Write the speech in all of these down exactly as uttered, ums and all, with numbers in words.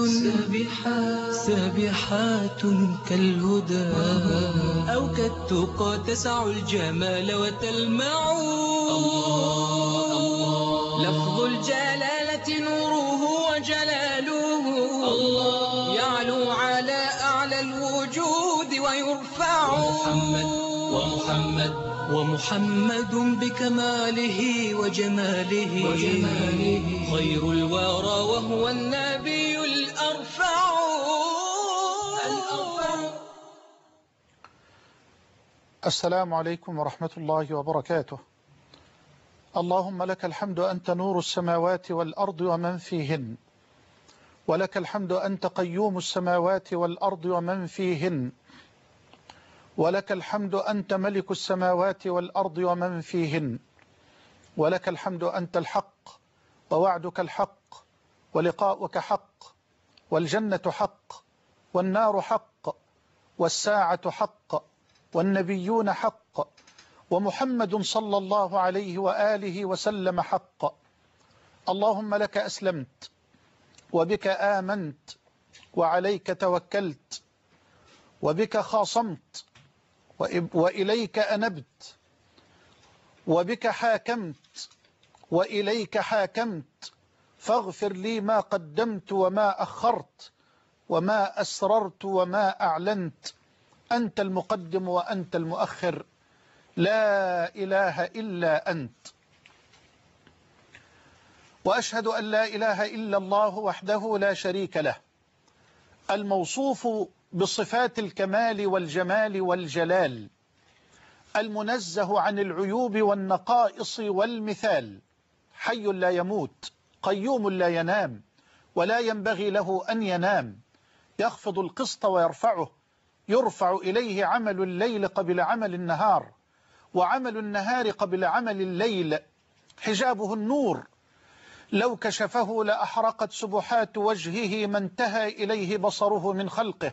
سابحات سابحات كالهدى أو كالتقى تسع الجمال وتلمع. الله الله لفظ الجلالة نوره وجلاله، الله يعلو على أعلى الوجود ويرفع. محمد ومحمد ومحمد بكماله وجماله, وجماله خير الورى وهو النبي الأرفع الأرفع. السلام عليكم ورحمة الله وبركاته. اللهم لك الحمد أنت نور السماوات والأرض ومن فيهن، ولك الحمد أنت قيوم السماوات والأرض ومن فيهن، ولك الحمد أنت ملك السماوات والأرض ومن فيهن، ولك الحمد أنت الحق ووعدك الحق ولقاؤك حق والجنة حق والنار حق والساعة حق والنبيون حق ومحمد صلى الله عليه وآله وسلم حق. اللهم لك أسلمت وبك آمنت وعليك توكلت وبك خاصمت وإليك أنبت وبك حاكمت وإليك حاكمت، فاغفر لي ما قدمت وما أخرت وما أسررت وما أعلنت، أنت المقدم وأنت المؤخر، لا إله إلا أنت. وأشهد أن لا إله إلا الله وحده لا شريك له، الموصوف بصفات الكمال والجمال والجلال، المنزه عن العيوب والنقائص والمثال، حي لا يموت قيوم لا ينام ولا ينبغي له أن ينام، يخفض القسط ويرفعه، يرفع إليه عمل الليل قبل عمل النهار وعمل النهار قبل عمل الليل، حجابه النور، لو كشفه لأحرقت سبحات وجهه ما انتهى إليه بصره من خلقه،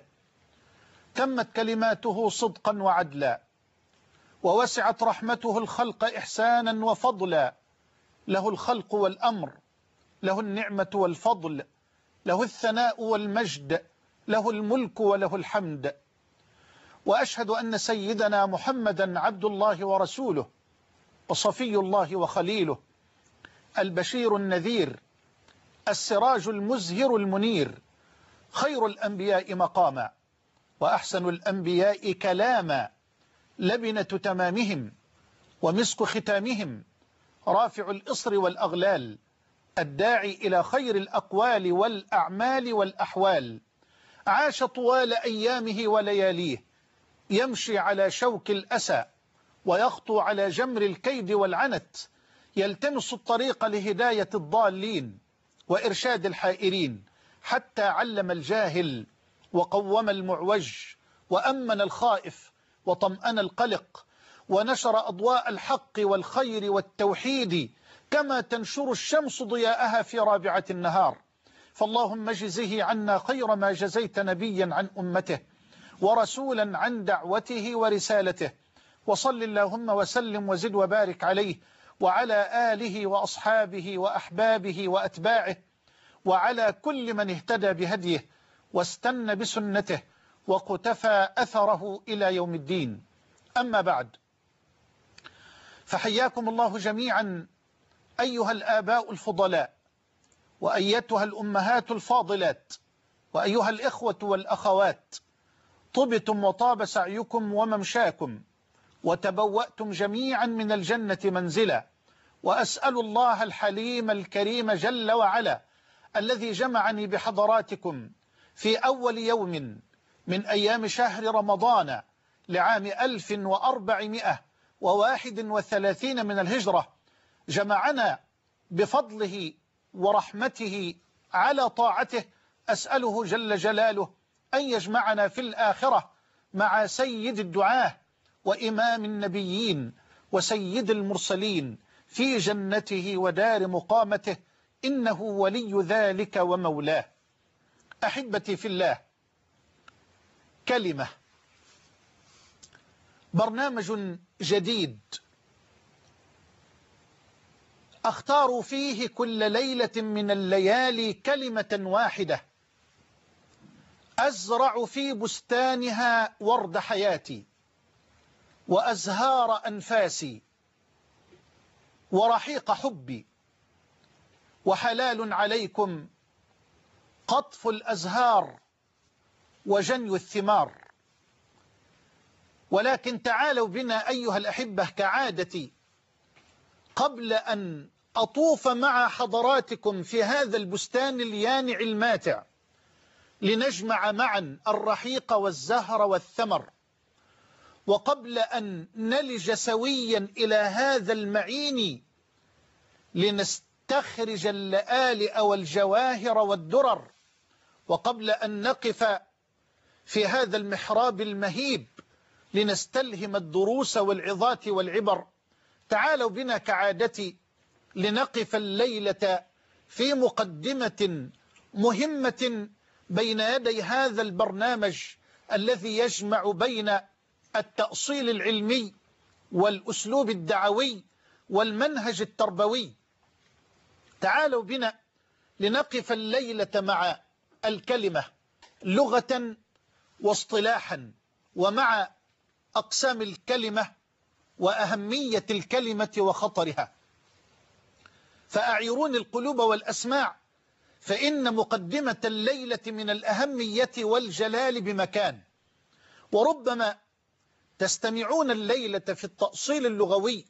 تمت كلماته صدقا وعدلا، ووسعت رحمته الخلق إحسانا وفضلا، له الخلق والأمر، له النعمة والفضل، له الثناء والمجد، له الملك وله الحمد. وأشهد أن سيدنا محمدا عبد الله ورسوله وصفي الله وخليله، البشير النذير، السراج المزهر المنير، خير الأنبياء مقاما وأحسن الأنبياء كلاما، لبنة تمامهم ومسك ختامهم، رافع الإصر والأغلال، الداعي إلى خير الأقوال والأعمال والأحوال، عاش طوال أيامه ولياليه يمشي على شوك الأسى ويخطو على جمر الكيد والعنت، يلتمس الطريق لهداية الضالين وإرشاد الحائرين، حتى علم الجاهل وقوم المعوج وأمن الخائف وطمأن القلق، ونشر أضواء الحق والخير والتوحيد كما تنشر الشمس ضياءها في رابعة النهار. فاللهم اجزه عنا خير ما جزيت نبيا عن أمته ورسولا عن دعوته ورسالته، وصل اللهم وسلم وزد وبارك عليه وعلى آله وأصحابه وأحبابه وأتباعه وعلى كل من اهتدى بهديه واستنى بسنته وقتفى أثره إلى يوم الدين. أما بعد، فحياكم الله جميعا أيها الآباء الفضلاء، وأيتها الأمهات الفاضلات، وأيها الإخوة والأخوات، طبتم وطاب سعيكم وممشاكم وتبوأتم جميعا من الجنة منزلا، وأسأل الله الحليم الكريم جل وعلا الذي جمعني بحضراتكم في أول يوم من أيام شهر رمضان لعام ألف وأربعمائة وواحد وثلاثين من الهجرة، جمعنا بفضله ورحمته على طاعته، أسأله جل جلاله أن يجمعنا في الآخرة مع سيد الدعاة وإمام النبيين وسيد المرسلين في جنته ودار مقامته، إنه ولي ذلك ومولاه. أحبتي في الله، كلمة، برنامج جديد أختار فيه كل ليلة من الليالي كلمة واحدة أزرع في بستانها ورد حياتي وأزهار أنفاسي ورحيق حبي، وحلال عليكم قطف الأزهار وجني الثمار. ولكن تعالوا بنا أيها الأحبة كعادتي، قبل أن أطوف مع حضراتكم في هذا البستان اليانع الماتع لنجمع معا الرحيق والزهر والثمر، وقبل أن نلج سويا إلى هذا المعين لنستخرج اللآلئ والجواهر والدرر، وقبل أن نقف في هذا المحراب المهيب لنستلهم الدروس والعظات والعبر، تعالوا بنا كعادتي لنقف الليلة في مقدمة مهمة بين يدي هذا البرنامج الذي يجمع بين التأصيل العلمي والأسلوب الدعوي والمنهج التربوي. تعالوا بنا لنقف الليلة مع الكلمة لغة واصطلاحا، ومع أقسام الكلمة وأهمية الكلمة وخطرها. فأعيروني القلوب والأسماع، فإن مقدمة الليلة من الأهمية والجلال بمكان. وربما تستمعون الليلة في التأصيل اللغوي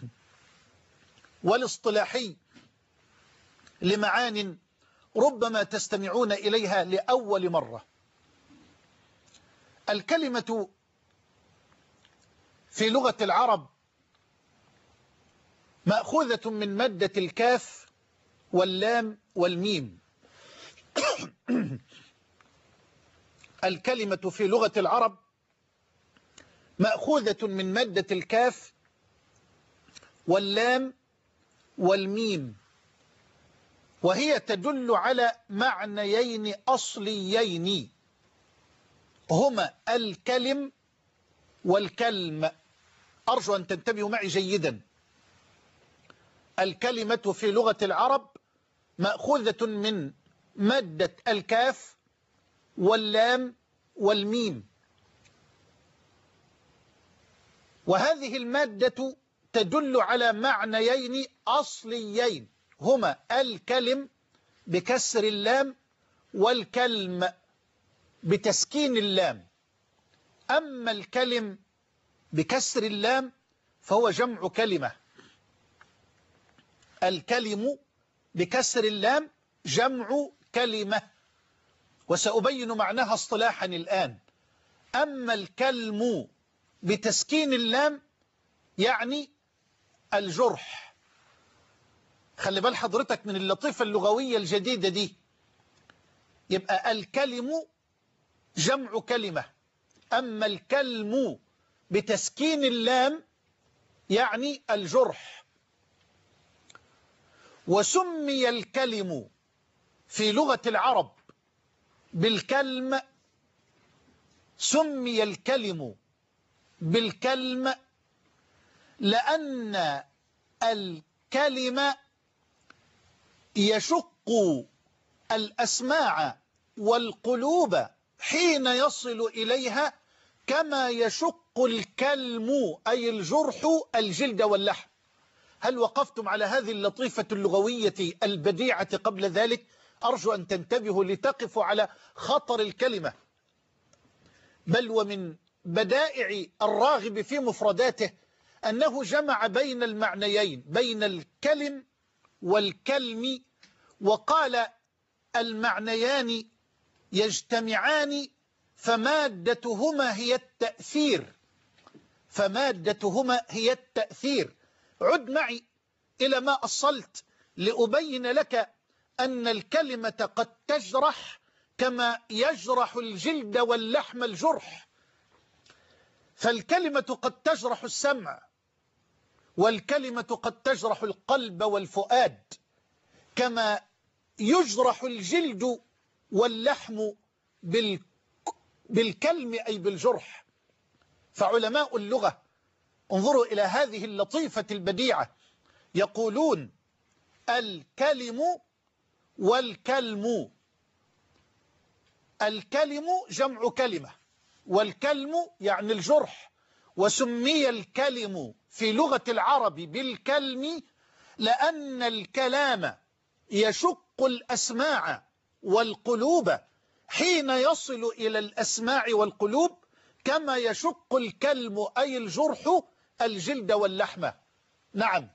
والاصطلاحي لمعان ربما تستمعون إليها لأول مرة. الكلمة في لغة العرب مأخوذة من مادة الكاف واللام والميم. الكلمة في لغة العرب مأخوذة من مادة الكاف واللام والميم، وهي تدل على معنيين أصليين هما الكلم والكلم. أرجو أن تنتبهوا معي جيدا. الكلمة في لغة العرب مأخوذة من مادة الكاف واللام والميم، وهذه المادة تدل على معنيين أصليين هما الكلم بكسر اللام والكلم بتسكين اللام. أما الكلم بكسر اللام فهو جمع كلمة. الكلم بكسر اللام جمع كلمة، وسأبين معناها اصطلاحا الآن. أما الكلم بتسكين اللام يعني الجرح. خلي بال حضرتك من اللطيفة اللغوية الجديدة دي. يبقى الكلم جمع كلمة، أما الكلم بتسكين اللام يعني الجرح. وسمي الكلم في لغة العرب بالكلم، سمي الكلم بالكلم لأن الكلمة يشق الأسماع والقلوب حين يصل إليها كما يشق الكلم أي الجرح الجلد واللحم. هل وقفتم على هذه اللطيفة اللغوية البديعة قبل ذلك؟ أرجو أن تنتبهوا لتقفوا على خطر الكلمة. بل ومن بدائع الراغب في مفرداته أنه جمع بين المعنيين، بين الكلم والكلم، وقال المعنيان يجتمعان فمادتهما هي التأثير، فمادتهما هي التأثير. عد معي إلى ما أصلت لأبين لك أن الكلمة قد تجرح كما يجرح الجلد واللحم الجرح. فالكلمة قد تجرح السمع، والكلمة قد تجرح القلب والفؤاد، كما يجرح الجلد واللحم بالكلم أي بالجرح. فعلماء اللغة انظروا إلى هذه اللطيفة البديعة، يقولون الكلم والكلم. الكلم جمع كلمة، والكلم يعني الجرح، وسمي الكلم في لغة العرب بالكلم لأن الكلام يشق الأسماع والقلوب حين يصل إلى الأسماع والقلوب، كما يشق الكلم أي الجرح الجلد واللحم. نعم.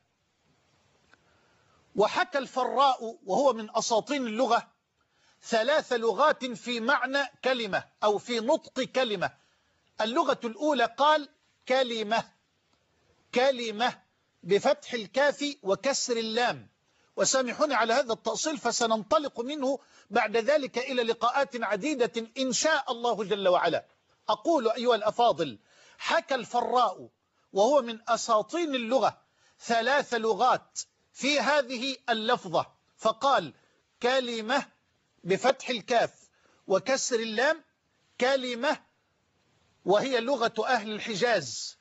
وحكى الفراء وهو من أساطين اللغة ثلاث لغات في معنى كلمة أو في نطق كلمة. اللغة الأولى قال كلمة، كلمة بفتح الكاف وكسر اللام. وسامحوني على هذا التأصيل فسننطلق منه بعد ذلك إلى لقاءات عديدة إن شاء الله جل وعلا. أقول أيها الأفاضل، حكى الفراء وهو من أساطين اللغة ثلاث لغات في هذه اللفظة، فقال كلمة بفتح الكاف وكسر اللام، كلمة وهي لغة أهل الحجاز.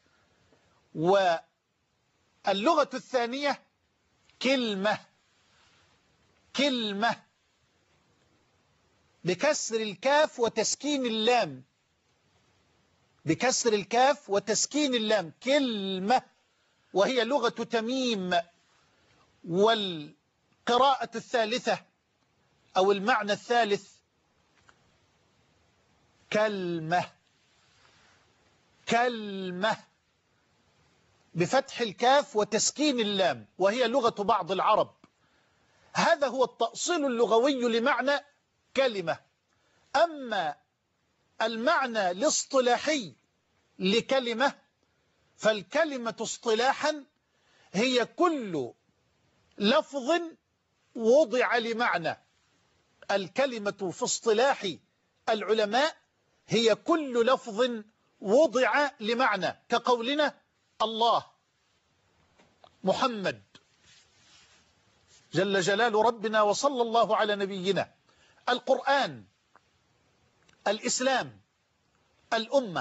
واللغة الثانية كلمة، كلمة بكسر الكاف وتسكين اللام، بكسر الكاف وتسكين اللام كلمة، وهي لغة تميم. والقراءة الثالثة أو المعنى الثالث كلمة، كلمة بفتح الكاف وتسكين اللام، وهي لغة بعض العرب. هذا هو التأصيل اللغوي لمعنى كلمة. أما المعنى الاصطلاحي لكلمة فالكلمة اصطلاحا هي كل لفظ وضع لمعنى. الكلمة في اصطلاح العلماء هي كل لفظ وضع لمعنى، كقولنا الله، محمد، جل جلال ربنا وصلى الله على نبينا، القرآن، الإسلام، الأمة،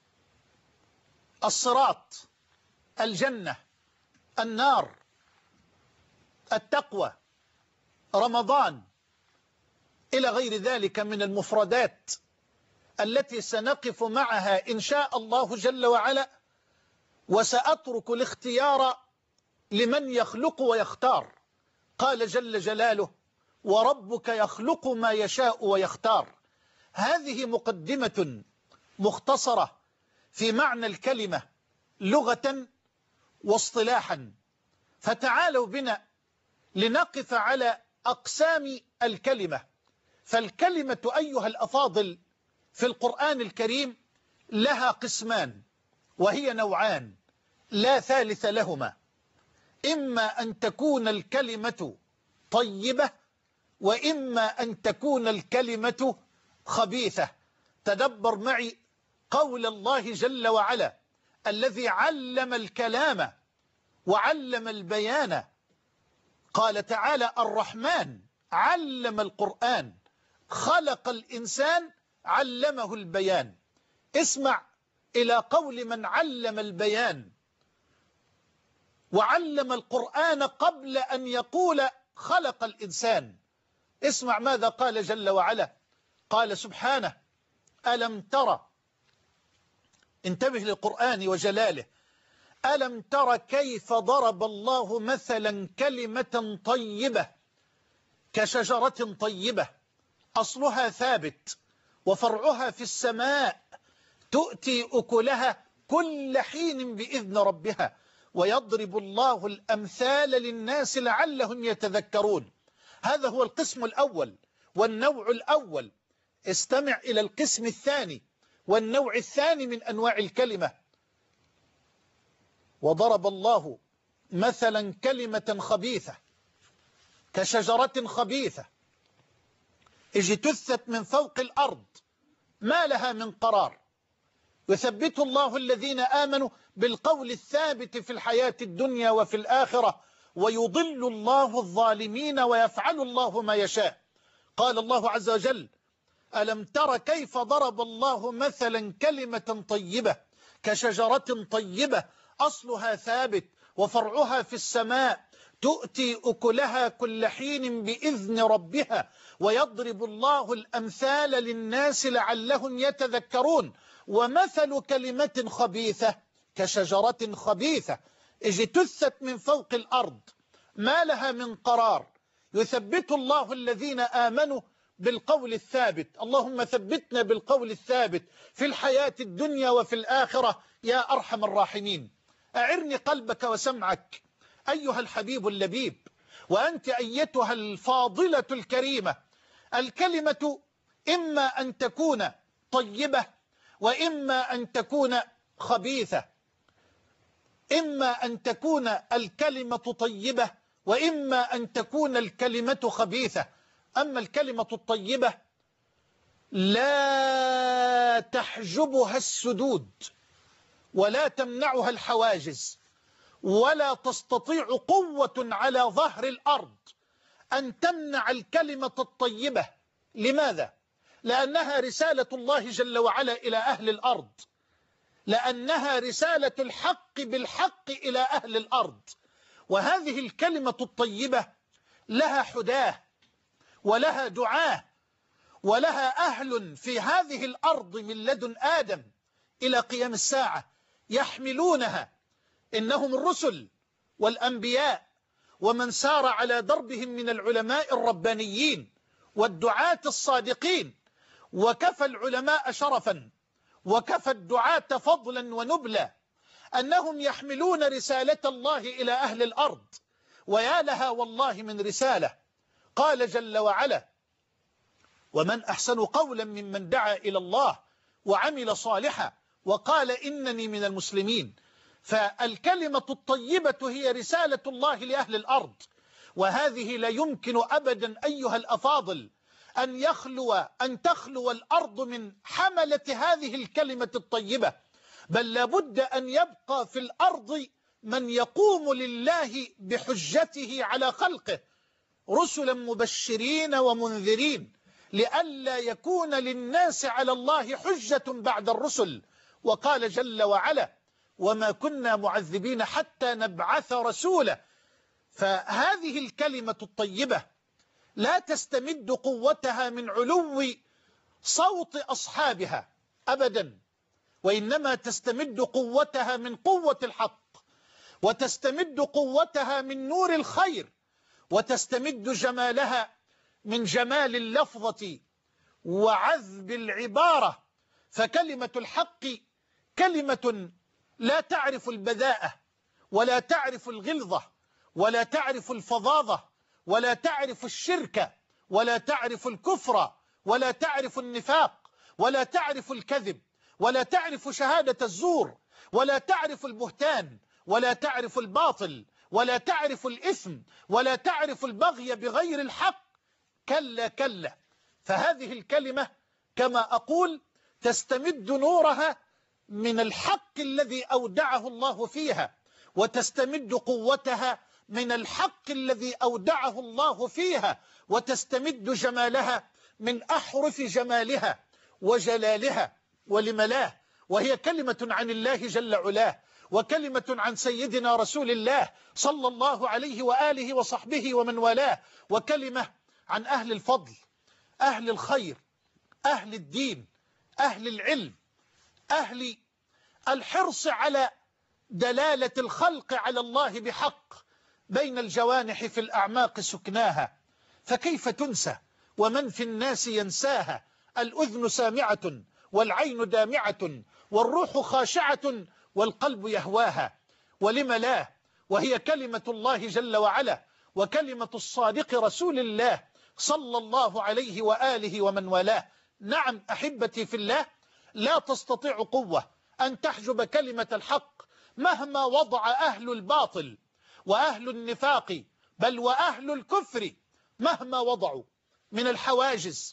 الصراط، الجنة، النار، التقوى، رمضان، إلى غير ذلك من المفردات التي سنقف معها إن شاء الله جل وعلا، وسأترك الاختيار لمن يخلق ويختار. قال جل جلاله وربك يخلق ما يشاء ويختار. هذه مقدمة مختصرة في معنى الكلمة لغة واصطلاحا، فتعالوا بنا لنقف على أقسام الكلمة. فالكلمة أيها الأفاضل في القرآن الكريم لها قسمان، وهي نوعان لا ثالث لهما: إما أن تكون الكلمة طيبة، وإما أن تكون الكلمة خبيثة. تدبر معي قول الله جل وعلا الذي علم الكلام وعلم البيان. قال تعالى الرحمن علم القرآن، خلق الإنسان علمه البيان. اسمع إلى قول من علم البيان وعلم القرآن قبل أن يقول خلق الإنسان. اسمع ماذا قال جل وعلا. قال سبحانه ألم ترى، انتبه للقرآن وجلاله، ألم ترى كيف ضرب الله مثلا كلمة طيبة كشجرة طيبة أصلها ثابت وفرعها في السماء تؤتي أكلها كل حين بإذن ربها ويضرب الله الأمثال للناس لعلهم يتذكرون. هذا هو القسم الأول والنوع الأول. استمع إلى القسم الثاني والنوع الثاني من أنواع الكلمة. وضرب الله مثلا كلمة خبيثة كشجرة خبيثة اجتثت من فوق الأرض ما لها من قرار، يثبت الله الذين آمنوا بالقول الثابت في الحياة الدنيا وفي الآخرة ويضل الله الظالمين ويفعل الله ما يشاء. قال الله عز وجل ألم تر كيف ضرب الله مثلا كلمة طيبة كشجرة طيبة أصلها ثابت وفرعها في السماء تؤتي أكلها كل حين بإذن ربها ويضرب الله الأمثال للناس لعلهم يتذكرون. ومثل كلمة خبيثة كشجرة خبيثة اجتثت من فوق الأرض ما لها من قرار يثبت الله الذين آمنوا بالقول الثابت. اللهم ثبتنا بالقول الثابت في الحياة الدنيا وفي الآخرة يا أرحم الراحمين. أعرني قلبك وسمعك أيها الحبيب اللبيب، وأنت أيتها الفاضلة الكريمة. الكلمة إما أن تكون طيبة وإما أن تكون خبيثة، إما أن تكون الكلمة طيبة وإما أن تكون الكلمة خبيثة. أما الكلمة الطيبة لا تحجبها السدود ولا تمنعها الحواجز ولا تستطيع قوة على ظهر الأرض أن تمنع الكلمة الطيبة. لماذا؟ لأنها رسالة الله جل وعلا إلى أهل الأرض، لأنها رسالة الحق بالحق إلى أهل الأرض. وهذه الكلمة الطيبة لها حداه ولها دعاه ولها أهل في هذه الأرض من لدن آدم إلى قيام الساعة يحملونها، إنهم الرسل والأنبياء ومن سار على دربهم من العلماء الربانيين والدعاة الصادقين. وكفى العلماء شرفا وكفى الدعاة فضلا ونبلا أنهم يحملون رسالة الله إلى أهل الأرض. ويا لها والله من رسالة. قال جل وعلا: ومن أحسن قولا ممن دعا إلى الله وعمل صالحا وقال إنني من المسلمين. فالكلمة الطيبة هي رسالة الله لأهل الأرض، وهذه لا يمكن أبدا أيها الأفاضل أن يخلو أن تخلو الأرض من حملة هذه الكلمة الطيبة، بل لابد أن يبقى في الأرض من يقوم لله بحجته على خلقه، رسلا مبشرين ومنذرين لئلا يكون للناس على الله حجة بعد الرسل. وقال جل وعلا: وما كنا معذبين حتى نبعث رسولا. فهذه الكلمة الطيبة لا تستمد قوتها من علو صوت أصحابها أبدا، وإنما تستمد قوتها من قوة الحق، وتستمد قوتها من نور الخير، وتستمد جمالها من جمال اللفظة وعذب العبارة. فكلمة الحق كلمة لا تعرف البذاءة ولا تعرف الغلظة ولا تعرف الفظاظة ولا تعرف الشرك ولا تعرف الكفر ولا تعرف النفاق ولا تعرف الكذب ولا تعرف شهادة الزور ولا تعرف البهتان ولا تعرف الباطل ولا تعرف الإثم ولا تعرف البغي بغير الحق. كلا كلا. فهذه الكلمة كما أقول تستمد نورها من الحق الذي أودعه الله فيها، وتستمد قوتها من الحق الذي أودعه الله فيها، وتستمد جمالها من أحرف جمالها وجلالها ولملاه. وهي كلمة عن الله جل علاه، وكلمة عن سيدنا رسول الله صلى الله عليه وآله وصحبه ومن والاه، وكلمة عن أهل الفضل، أهل الخير، أهل الدين، أهل العلم، أهل الحرص على دلالة الخلق على الله بحق بين الجوانح في الأعماق سكناها. فكيف تنسى ومن في الناس ينساها؟ الأذن سامعة والعين دامعة والروح خاشعة والقلب يهواها. ولم لا؟ وهي كلمة الله جل وعلا وكلمة الصادق رسول الله صلى الله عليه وآله ومن والاه. نعم أحبتي في الله، لا تستطيع قوة أن تحجب كلمة الحق مهما وضع أهل الباطل وأهل النفاق بل وأهل الكفر مهما وضعوا من الحواجز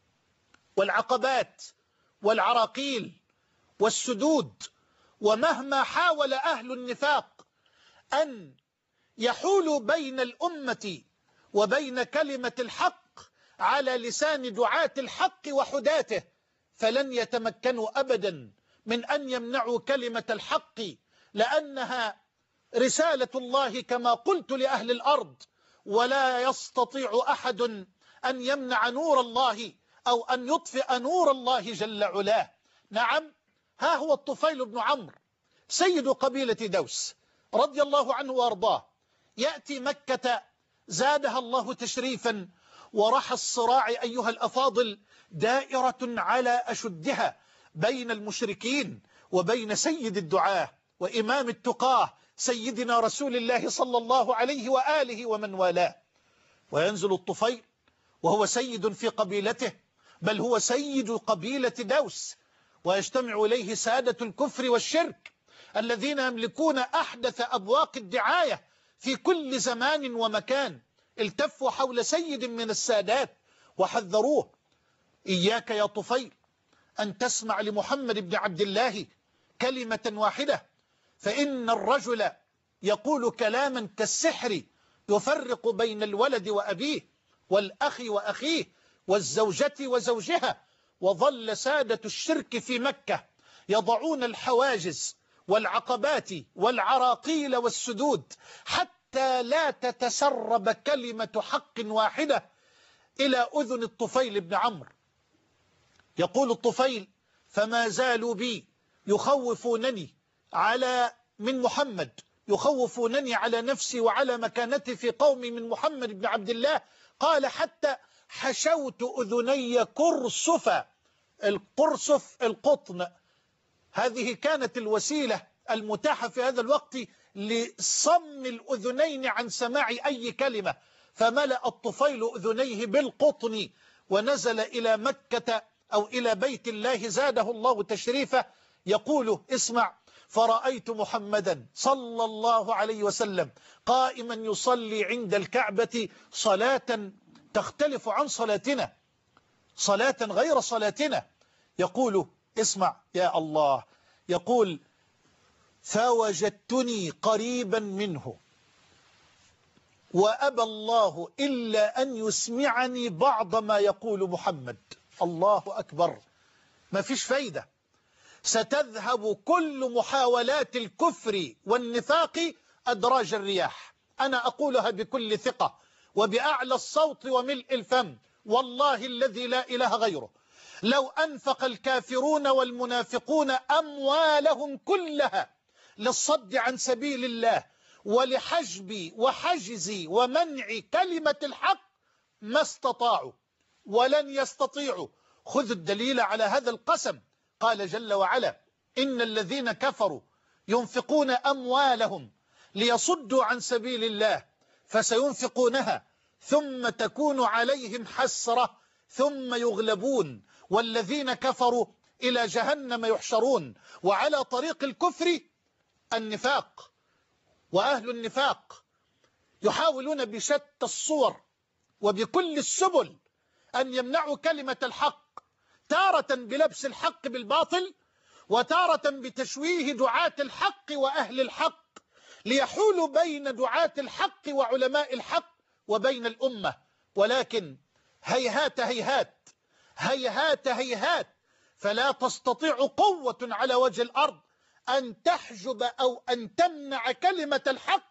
والعقبات والعراقيل والسدود، ومهما حاول أهل النفاق أن يحولوا بين الأمة وبين كلمة الحق على لسان دعاة الحق وحداته، فلن يتمكنوا أبدا من أن يمنعوا كلمة الحق، لأنها رسالة الله كما قلت لأهل الأرض، ولا يستطيع أحد أن يمنع نور الله أو أن يطفئ نور الله جل علاه. نعم، ها هو الطفيل بن عمرو سيد قبيلة دوس رضي الله عنه وارضاه، يأتي مكة زادها الله تشريفا، ورحى الصراع أيها الأفاضل دائرة على أشدها بين المشركين وبين سيد الدعاة وإمام التقاه سيدنا رسول الله صلى الله عليه وآله ومن والاه. وينزل الطفيل وهو سيد في قبيلته، بل هو سيد قبيلة دوس، ويجتمع إليه سادة الكفر والشرك الذين يملكون أحدث أبواق الدعاية في كل زمان ومكان. التفوا حول سيد من السادات وحذروه: إياك يا طفيل أن تسمع لمحمد بن عبد الله كلمة واحدة، فإن الرجل يقول كلاما كالسحر يفرق بين الولد وأبيه والأخ وأخيه والزوجة وزوجها. وظل سادة الشرك في مكة يضعون الحواجز والعقبات والعراقيل والسدود حتى لا تتسرب كلمة حق واحدة إلى أذن الطفيل بن عمرو. يقول الطفيل: فما زالوا بي يخوفونني على من محمد، يخوفونني على نفسي وعلى مكانتي في قومي من محمد بن عبد الله. قال: حتى حشوت أذني كرسفا. القرصف القطن، هذه كانت الوسيلة المتاحة في هذا الوقت لصم الأذنين عن سماع أي كلمة، فملأ الطفيل أذنيه بالقطن ونزل إلى مكة أو إلى بيت الله زاده الله تشريفه. يقول: اسمع: فرأيت محمدا صلى الله عليه وسلم قائما يصلي عند الكعبة صلاة تختلف عن صلاتنا، صلاة غير صلاتنا. يقول: اسمع يا الله، يقول: فوجدتني قريبا منه وأبى الله إلا أن يسمعني بعض ما يقول محمد. الله أكبر، ما فيش فايدة، ستذهب كل محاولات الكفر والنفاق أدراج الرياح. أنا أقولها بكل ثقة وبأعلى الصوت وملء الفم، والله الذي لا إله غيره، لو أنفق الكافرون والمنافقون أموالهم كلها للصد عن سبيل الله ولحجب وحجز ومنع كلمة الحق ما استطاعوا ولن يستطيعوا. خذ الدليل على هذا القسم. قال جل وعلا: إن الذين كفروا ينفقون أموالهم ليصدوا عن سبيل الله فسينفقونها ثم تكون عليهم حسرة ثم يغلبون والذين كفروا إلى جهنم يحشرون. وعلى طريق الكفر النفاق، وأهل النفاق يحاولون بشتى الصور وبكل السبل أن يمنعوا كلمة الحق، تارة بلبس الحق بالباطل، وتارة بتشويه دعاة الحق وأهل الحق، ليحولوا بين دعاة الحق وعلماء الحق وبين الأمة. ولكن هيهات هيهات هيهات هيهات، فلا تستطيع قوة على وجه الأرض أن تحجب أو أن تمنع كلمة الحق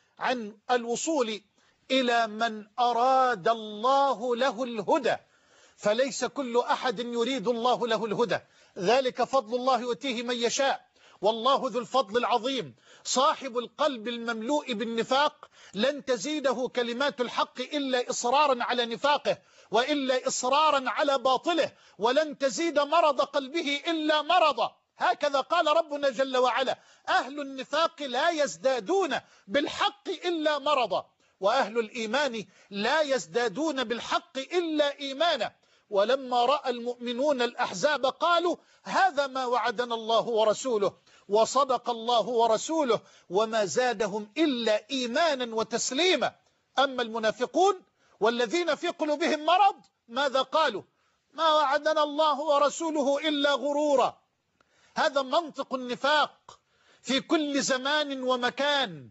عن الوصول إلى من أراد الله له الهدى، فليس كل أحد يريد الله له الهدى، ذلك فضل الله يؤتيه من يشاء، والله ذو الفضل العظيم. صاحب القلب المملوء بالنفاق لن تزيده كلمات الحق إلا إصرارا على نفاقه وإلا إصرارا على باطله، ولن تزيد مرض قلبه إلا مرضا. هكذا قال ربنا جل وعلا: أهل النفاق لا يزدادون بالحق إلا مرضا، وأهل الإيمان لا يزدادون بالحق إلا إيمانا. ولما رأى المؤمنون الأحزاب قالوا: هذا ما وعدنا الله ورسوله وصدق الله ورسوله، وما زادهم إلا إيمانا وتسليما. أما المنافقون والذين في قلوبهم مرض ماذا قالوا؟ ما وعدنا الله ورسوله إلا غرورا. هذا منطق النفاق في كل زمان ومكان،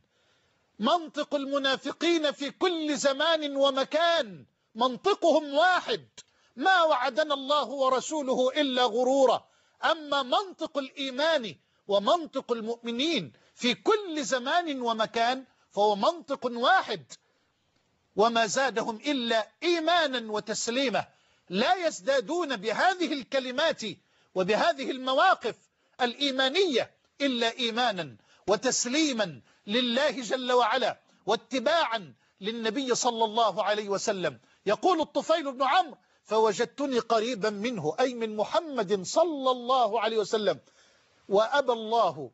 منطق المنافقين في كل زمان ومكان، منطقهم واحد: ما وعدنا الله ورسوله إلا غرورا. أما منطق الإيمان ومنطق المؤمنين في كل زمان ومكان فهو منطق واحد، وما زادهم إلا إيمانا وتسليما. لا يزدادون بهذه الكلمات وبهذه المواقف الإيمانية إلا إيمانا وتسليما لله جل وعلا واتباعا للنبي صلى الله عليه وسلم. يقول الطفيل بن عمرو: فوجدتني قريبا منه، أي من محمد صلى الله عليه وسلم، وأبى الله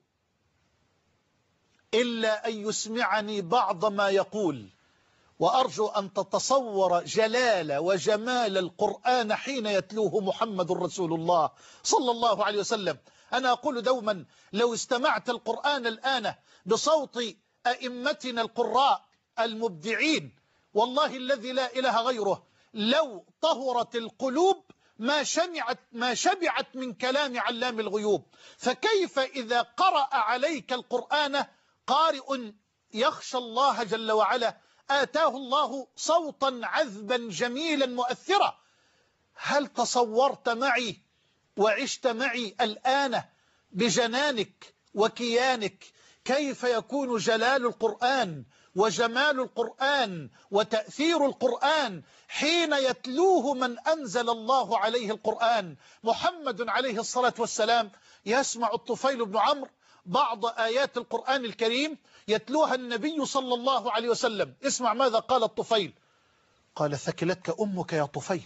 إلا أن يسمعني بعض ما يقول. وأرجو أن تتصور جلال وجمال القرآن حين يتلوه محمد رسول الله صلى الله عليه وسلم. أنا أقول دوما: لو استمعت القرآن الآن بصوت أئمتنا القراء المبدعين، والله الذي لا إله غيره، لو طهرت القلوب ما شمعت ما شبعت من كلام علام الغيوب. فكيف إذا قرأ عليك القرآن قارئ يخشى الله جل وعلا، آتاه الله صوتا عذبا جميلا مؤثرا؟ هل تصورت معي وعشت معي الآن بجنانك وكيانك كيف يكون جلال القرآن وجمال القرآن وتأثير القرآن حين يتلوه من أنزل الله عليه القرآن، محمد عليه الصلاة والسلام؟ يسمع الطفيل بن عمرو بعض آيات القرآن الكريم يتلوها النبي صلى الله عليه وسلم. اسمع ماذا قال الطفيل: قال: ثكلتك أمك يا طفيل،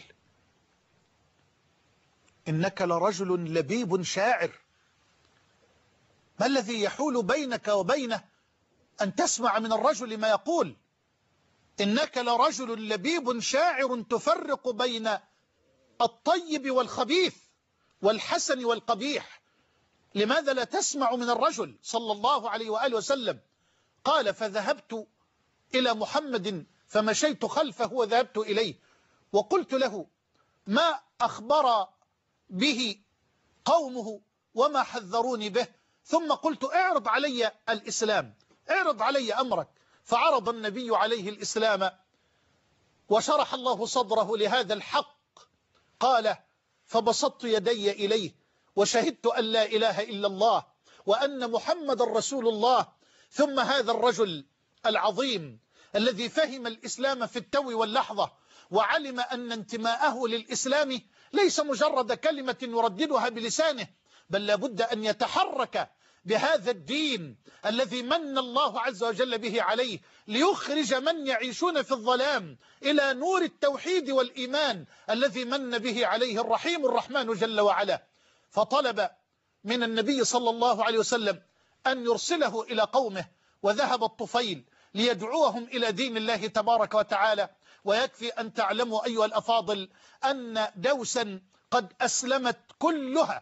إنك لرجل لبيب شاعر. ما الذي يحول بينك وبينه أن تسمع من الرجل ما يقول؟ إنك لرجل لبيب شاعر تفرق بين الطيب والخبيث والحسن والقبيح. لماذا لا تسمع من الرجل صلى الله عليه وآله وسلم؟ قال: فذهبت إلى محمد فمشيت خلفه وذهبت إليه وقلت له ما أخبر به قومه وما حذروني به، ثم قلت: اعرض علي الإسلام، اعرض علي أمرك. فعرض النبي عليه الإسلام وشرح الله صدره لهذا الحق. قال: فبسطت يدي إليه وشهدت أن لا إله إلا الله وأن محمد رسول الله. ثم هذا الرجل العظيم الذي فهم الإسلام في التو واللحظة وعلم أن انتماءه للإسلام ليس مجرد كلمة يرددها بلسانه، بل لابد أن يتحرك بهذا الدين الذي من الله عز وجل به عليه ليخرج من يعيشون في الظلام إلى نور التوحيد والإيمان الذي من به عليه الرحيم الرحمن جل وعلا. فطلب من النبي صلى الله عليه وسلم أن يرسله إلى قومه، وذهب الطفيل ليدعوهم إلى دين الله تبارك وتعالى. ويكفي أن تعلموا أيها الأفاضل أن دوسا قد أسلمت كلها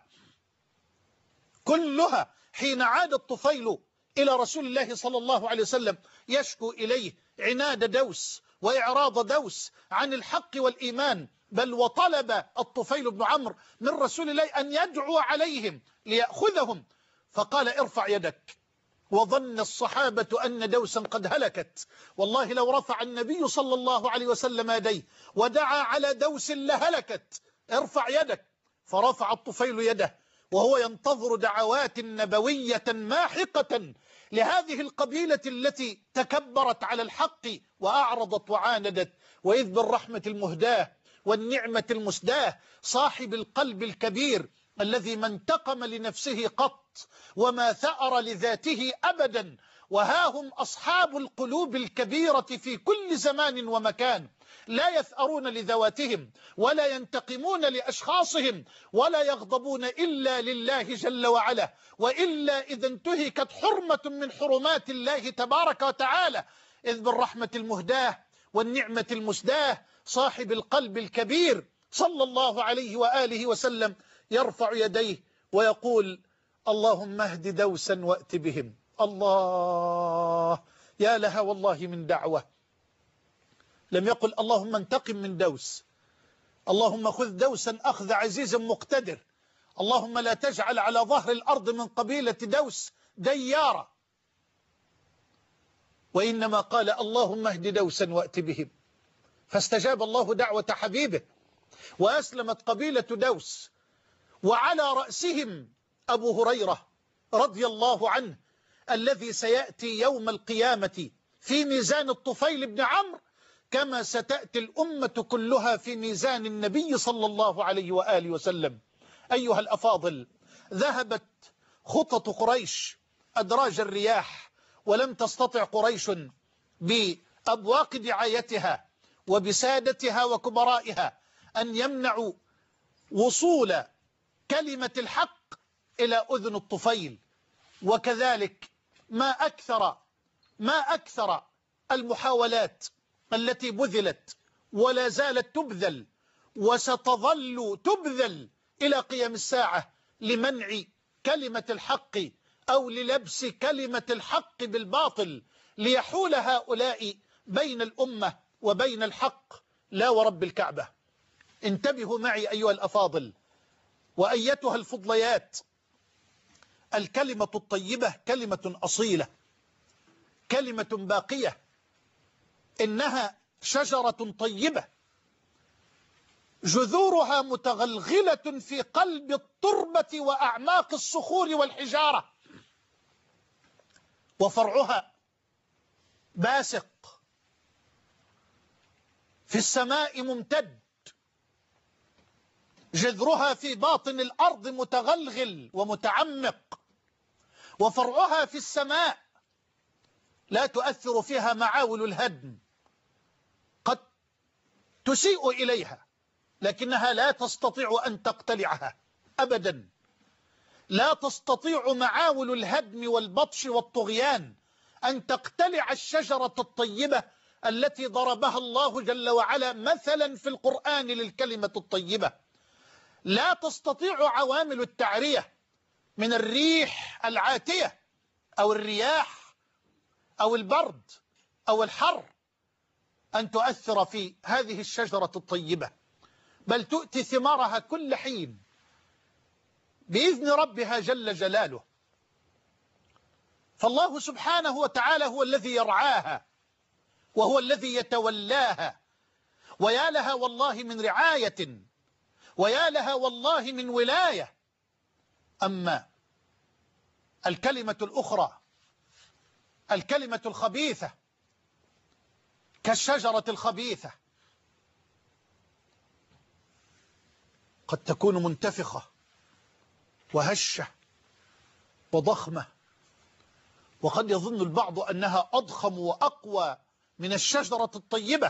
كلها حين عاد الطفيل إلى رسول الله صلى الله عليه وسلم يشكو إليه عناد دوس وإعراض دوس عن الحق والإيمان. بل وطلب الطفيل بن عمرو من رسول الله أن يدعو عليهم ليأخذهم، فقال: ارفع يدك. وظن الصحابة أن دوسا قد هلكت. والله لو رفع النبي صلى الله عليه وسلم يديه ودعا على دوس لهلكت. ارفع يدك. فرفع الطفيل يده وهو ينتظر دعوات نبوية ماحقة لهذه القبيلة التي تكبرت على الحق وأعرضت وعاندت. وإذ بالرحمة المهداة والنعمة المسداة صاحب القلب الكبير الذي ما انتقم لنفسه قط وما ثأر لذاته أبدا. وها هم أصحاب القلوب الكبيرة في كل زمان ومكان، لا يثأرون لذواتهم ولا ينتقمون لأشخاصهم ولا يغضبون إلا لله جل وعلا، وإلا إذا انتهكت حرمة من حرمات الله تبارك وتعالى. إذ بالرحمة المهداة والنعمة المسداة صاحب القلب الكبير صلى الله عليه وآله وسلم يرفع يديه ويقول: اللهم اهد دوسا وأت بهم. الله، يا لها والله من دعوة. لم يقل اللهم انتقم من دوس، اللهم خذ دوسا أخذ عزيز مقتدر، اللهم لا تجعل على ظهر الأرض من قبيلة دوس ديارة، وإنما قال اللهم اهد دوسا وأت بهم. فاستجاب الله دعوة حبيبه وأسلمت قبيلة دوس، وعلى رأسهم أبو هريرة رضي الله عنه الذي سيأتي يوم القيامة في ميزان الطفيل بن عمرو كما ستأتي الأمة كلها في ميزان النبي صلى الله عليه وآله وسلم. أيها الأفاضل، ذهبت خطط قريش أدراج الرياح، ولم تستطع قريش بأبواق دعايتها وبسادتها وكبرائها أن يمنعوا وصول كلمة الحق إلى أذن الطفيل. وكذلك ما أكثر ما أكثر المحاولات التي بذلت ولا زالت تبذل وستظل تبذل إلى قيام الساعة لمنع كلمة الحق أو للبس كلمة الحق بالباطل، ليحول هؤلاء بين الأمة وبين الحق. لا ورب الكعبة، انتبهوا معي أيها الأفاضل وأيتها الفضليات، الكلمة الطيبة كلمة أصيلة، كلمة باقية، إنها شجرة طيبة جذورها متغلغلة في قلب التربة وأعماق الصخور والحجارة، وفرعها باسق في السماء ممتد، جذرها في باطن الأرض متغلغل ومتعمق، وفرعها في السماء لا تؤثر فيها معاول الهدم، قد تسيء إليها لكنها لا تستطيع أن تقتلعها أبدا. لا تستطيع معاول الهدم والبطش والطغيان أن تقتلع الشجرة الطيبة التي ضربها الله جل وعلا مثلا في القرآن للكلمة الطيبة. لا تستطيع عوامل التعرية من الريح العاتية أو الرياح أو البرد أو الحر أن تؤثر في هذه الشجرة الطيبة، بل تؤتي ثمارها كل حين بإذن ربها جل جلاله. فالله سبحانه وتعالى هو الذي يرعاها وهو الذي يتولاها، ويا لها والله من رعاية، ويا لها والله من ولاية. أما الكلمة الأخرى، الكلمة الخبيثة كالشجرة الخبيثة، قد تكون منتفخة وهشة وضخمة، وقد يظن البعض أنها أضخم وأقوى من الشجرة الطيبة،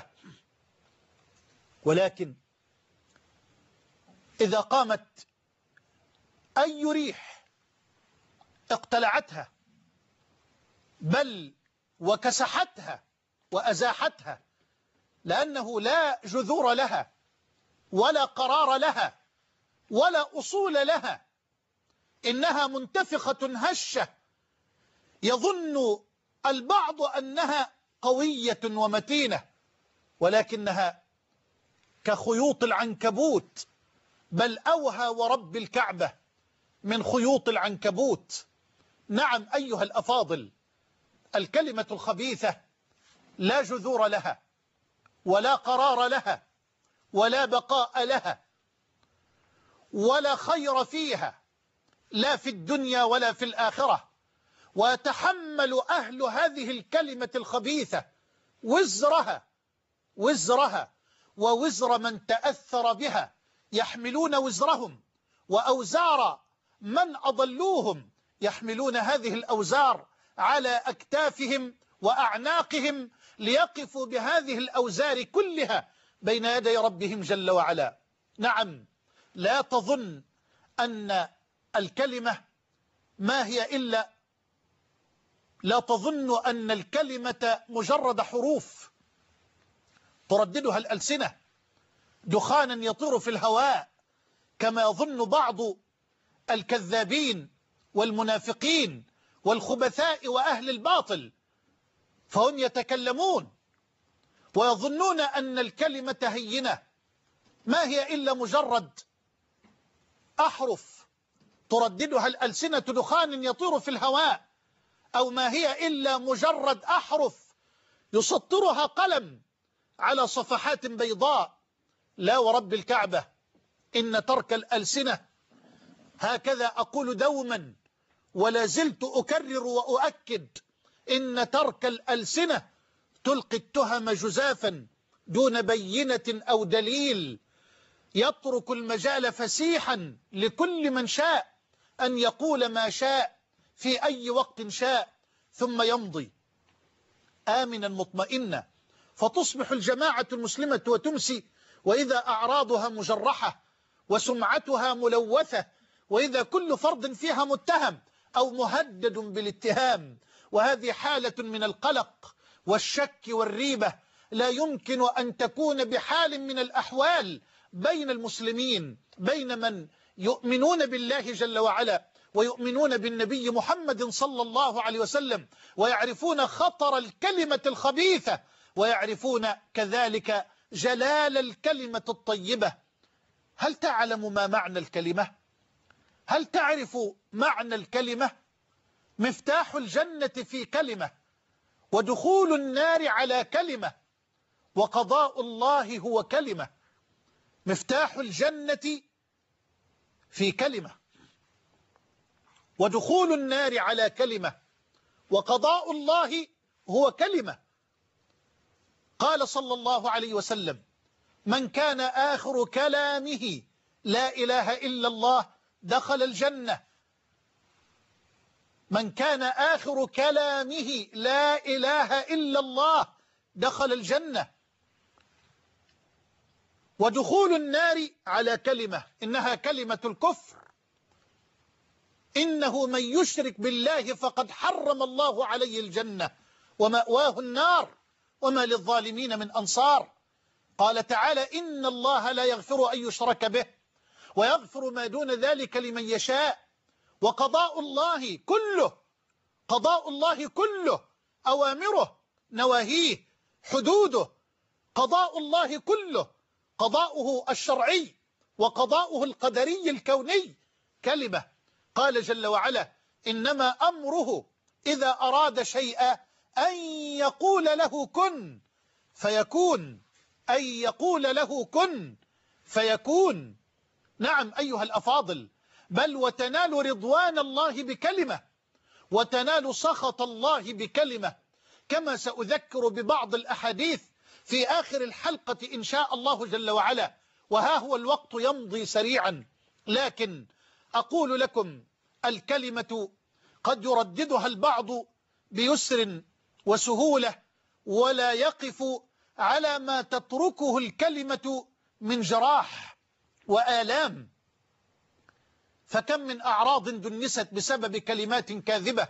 ولكن إذا قامت أي ريح اقتلعتها بل وكسحتها وأزاحتها، لأنه لا جذور لها ولا قرار لها ولا أصول لها، إنها منتفخة هشة يظن البعض أنها قوية ومتينة، ولكنها كخيوط العنكبوت، بل أوهى ورب الكعبة من خيوط العنكبوت. نعم أيها الأفاضل، الكلمة الخبيثة لا جذور لها ولا قرار لها ولا بقاء لها ولا خير فيها، لا في الدنيا ولا في الآخرة. ويتحمل أهل هذه الكلمة الخبيثة وزرها وزرها ووزر من تأثر بها، يحملون وزرهم وأوزار من أضلوهم، يحملون هذه الأوزار على أكتافهم وأعناقهم ليقفوا بهذه الأوزار كلها بين يدي ربهم جل وعلا. نعم، لا تظن أن الكلمة ما هي إلا لا تظن أن الكلمة مجرد حروف ترددها الألسنة دخانا يطير في الهواء، كما يظن بعض الكذابين والمنافقين والخبثاء وأهل الباطل، فهم يتكلمون ويظنون أن الكلمة هينة، ما هي إلا مجرد أحرف ترددها الألسنة دخان يطير في الهواء، أو ما هي إلا مجرد أحرف يسطرها قلم على صفحات بيضاء. لا ورب الكعبة، إن ترك الألسنة، هكذا أقول دوما ولا زلت أكرر وأؤكد إن ترك الألسنة تلقي التهم جزافا دون بينة أو دليل، يترك المجال فسيحا لكل من شاء أن يقول ما شاء في أي وقت شاء، ثم يمضي آمنا مطمئنا، فتصبح الجماعة المسلمة وتمسي وإذا أعراضها مجرحة وسمعتها ملوثة، وإذا كل فرد فيها متهم أو مهدد بالاتهام. وهذه حالة من القلق والشك والريبة لا يمكن أن تكون بحال من الأحوال بين المسلمين، بين من يؤمنون بالله جل وعلا ويؤمنون بالنبي محمد صلى الله عليه وسلم، ويعرفون خطر الكلمة الخبيثة، ويعرفون كذلك جلال الكلمة الطيبة. هل تعلم ما معنى الكلمة؟ هل تعرف معنى الكلمة؟ مفتاح الجنة في كلمة، ودخول النار على كلمة، وقضاء الله هو كلمة. مفتاح الجنة في كلمة، ودخول النار على كلمة، وقضاء الله هو كلمة. قال صلى الله عليه وسلم: من كان آخر كلامه لا إله إلا الله دخل الجنة. من كان آخر كلامه لا إله إلا الله دخل الجنة. ودخول النار على كلمة، إنها كلمة الكفر. إنه من يشرك بالله فقد حرم الله عليه الجنة ومأواه النار وما للظالمين من أنصار. قال تعالى: إن الله لا يغفر أن يشرك به ويغفر ما دون ذلك لمن يشاء. وقضاء الله كله، قضاء الله كله، أوامره، نواهيه، حدوده، قضاء الله كله، قضاؤه الشرعي وقضاؤه القدري الكوني كلمة. قال جل وعلا: إنما أمره إذا أراد شيئا أن يقول له كن فيكون، أن يقول له كن فيكون. نعم أيها الأفاضل، بل وتنال رضوان الله بكلمة، وتنال سخط الله بكلمة، كما سأذكر ببعض الأحاديث في آخر الحلقة إن شاء الله جل وعلا. وها هو الوقت يمضي سريعا، لكن أقول لكم الكلمة قد يرددها البعض بيسر وسهولة، ولا يقف على ما تتركه الكلمة من جراح وآلام. فكم من أعراض دنست بسبب كلمات كاذبة،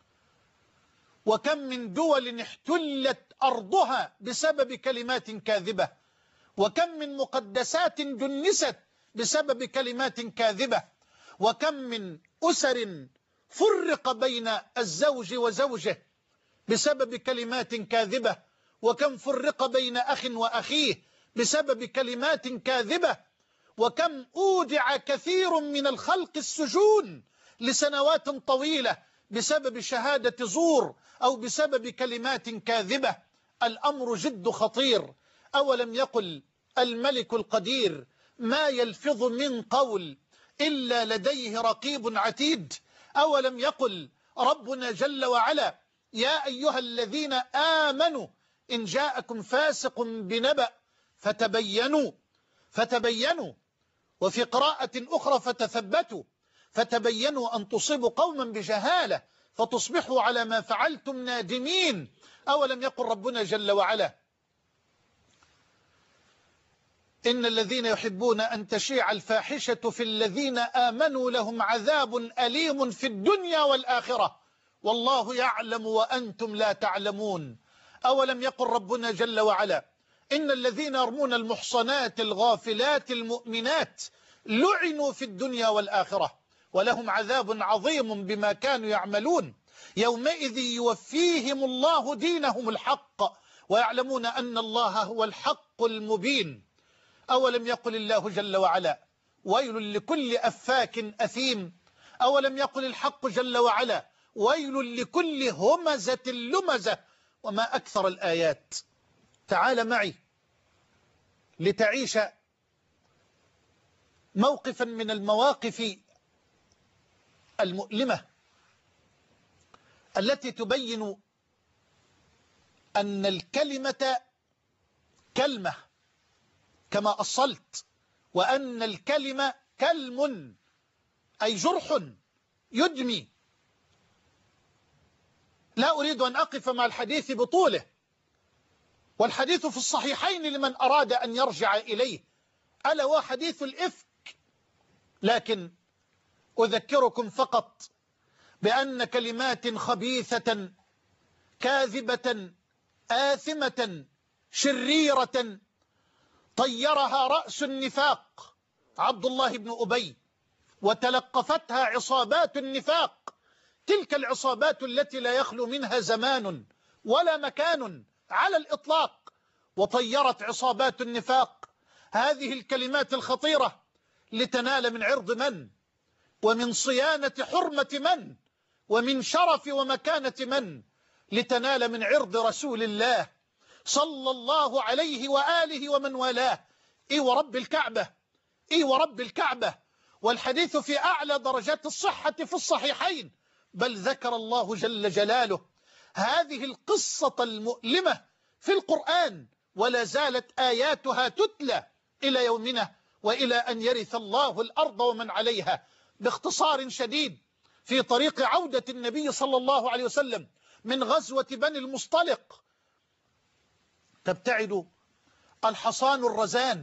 وكم من دول احتلت أرضها بسبب كلمات كاذبة، وكم من مقدسات دنست بسبب كلمات كاذبة، وكم من أسر فرق بين الزوج وزوجه بسبب كلمات كاذبة، وكم فرق بين أخ وأخيه بسبب كلمات كاذبة، وكم أودع كثير من الخلق السجون لسنوات طويلة بسبب شهادة زور أو بسبب كلمات كاذبة. الأمر جد خطير. أولم يقل الملك القدير: ما يلفظ من قول إلا لديه رقيب عتيد. أولم يقل ربنا جل وعلا: يا أيها الذين آمنوا إن جاءكم فاسق بنبأ فتبينوا فتبينوا وفي قراءة أخرى فتثبتوا فتبينوا أن تصيبوا قوما بجهالة فتصبحوا على ما فعلتم نادمين. أولم يقل ربنا جل وعلا: إن الذين يحبون أن تشيع الفاحشة في الذين آمنوا لهم عذاب أليم في الدنيا والآخرة والله يعلم وأنتم لا تعلمون. أولم يقل ربنا جل وعلا: إن الذين يرمون المحصنات الغافلات المؤمنات لعنوا في الدنيا والآخرة ولهم عذاب عظيم بما كانوا يعملون يومئذ يوفيهم الله دينهم الحق ويعلمون أن الله هو الحق المبين. أولم يقل الله جل وعلا: ويل لكل أفاك أثيم. أولم يقل الحق جل وعلا: ويل لكل همزة لمزة. وما أكثر الآيات. تعال معي لتعيش موقفا من المواقف المؤلمة التي تبين أن الكلمة كلمة كما أصلت، وأن الكلمة كلم أي جرح يدمي. لا أريد أن أقف مع الحديث بطوله، والحديث في الصحيحين لمن أراد أن يرجع إليه، ألا هو حديث الإفك. لكن أذكركم فقط بأن كلمات خبيثة كاذبة آثمة شريرة طيرها رأس النفاق عبد الله بن أبي، وتلقفتها عصابات النفاق، تلك العصابات التي لا يخلو منها زمان ولا مكان على الإطلاق. وطيرت عصابات النفاق هذه الكلمات الخطيرة لتنال من عرض من، ومن صيانة حرمة من، ومن شرف ومكانة من، لتنال من عرض رسول الله صلى الله عليه وآله ومن والاه. إي ورب الكعبة، إي ورب الكعبة. والحديث في أعلى درجات الصحة في الصحيحين، بل ذكر الله جل جلاله هذه القصة المؤلمة في القرآن، ولا زالت آياتها تتلى إلى يومنا وإلى أن يرث الله الأرض ومن عليها. باختصار شديد، في طريق عودة النبي صلى الله عليه وسلم من غزوة بني المصطلق، تبتعد الحصان الرزان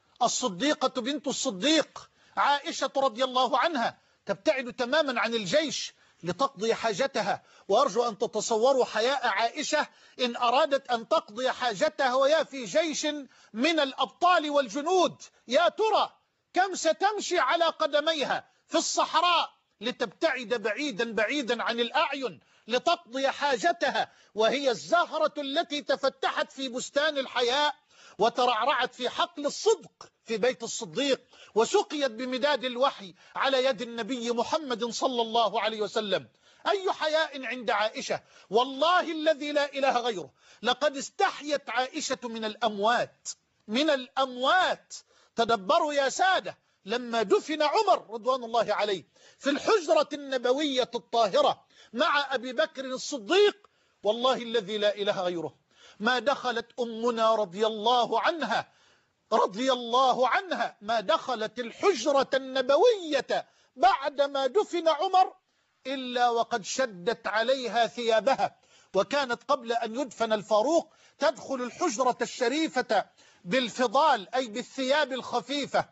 الصديقة بنت الصديق عائشة رضي الله عنها، تبتعد تماما عن الجيش لتقضي حاجتها. وأرجو أن تتصوروا حياء عائشة إن أرادت أن تقضي حاجتها وهي في جيش من الأبطال والجنود. يا ترى كم ستمشي على قدميها في الصحراء لتبتعد بعيدا بعيدا عن الأعين لتقضي حاجتها، وهي الزهرة التي تفتحت في بستان الحياء وترعرعت في حقل الصدق في بيت الصديق، وسقيت بمداد الوحي على يد النبي محمد صلى الله عليه وسلم. أي حياء عند عائشة، والله الذي لا إله غيره. لقد استحيت عائشة من الأموات، من الأموات. تدبروا يا سادة، لما دفن عمر رضوان الله عليه في الحجرة النبوية الطاهرة مع أبي بكر الصديق، والله الذي لا إله غيره ما دخلت أمنا رضي الله عنها رضي الله عنها ما دخلت الحجرة النبوية بعدما دفن عمر إلا وقد شدت عليها ثيابها. وكانت قبل أن يدفن الفاروق تدخل الحجرة الشريفة بالفضال، أي بالثياب الخفيفة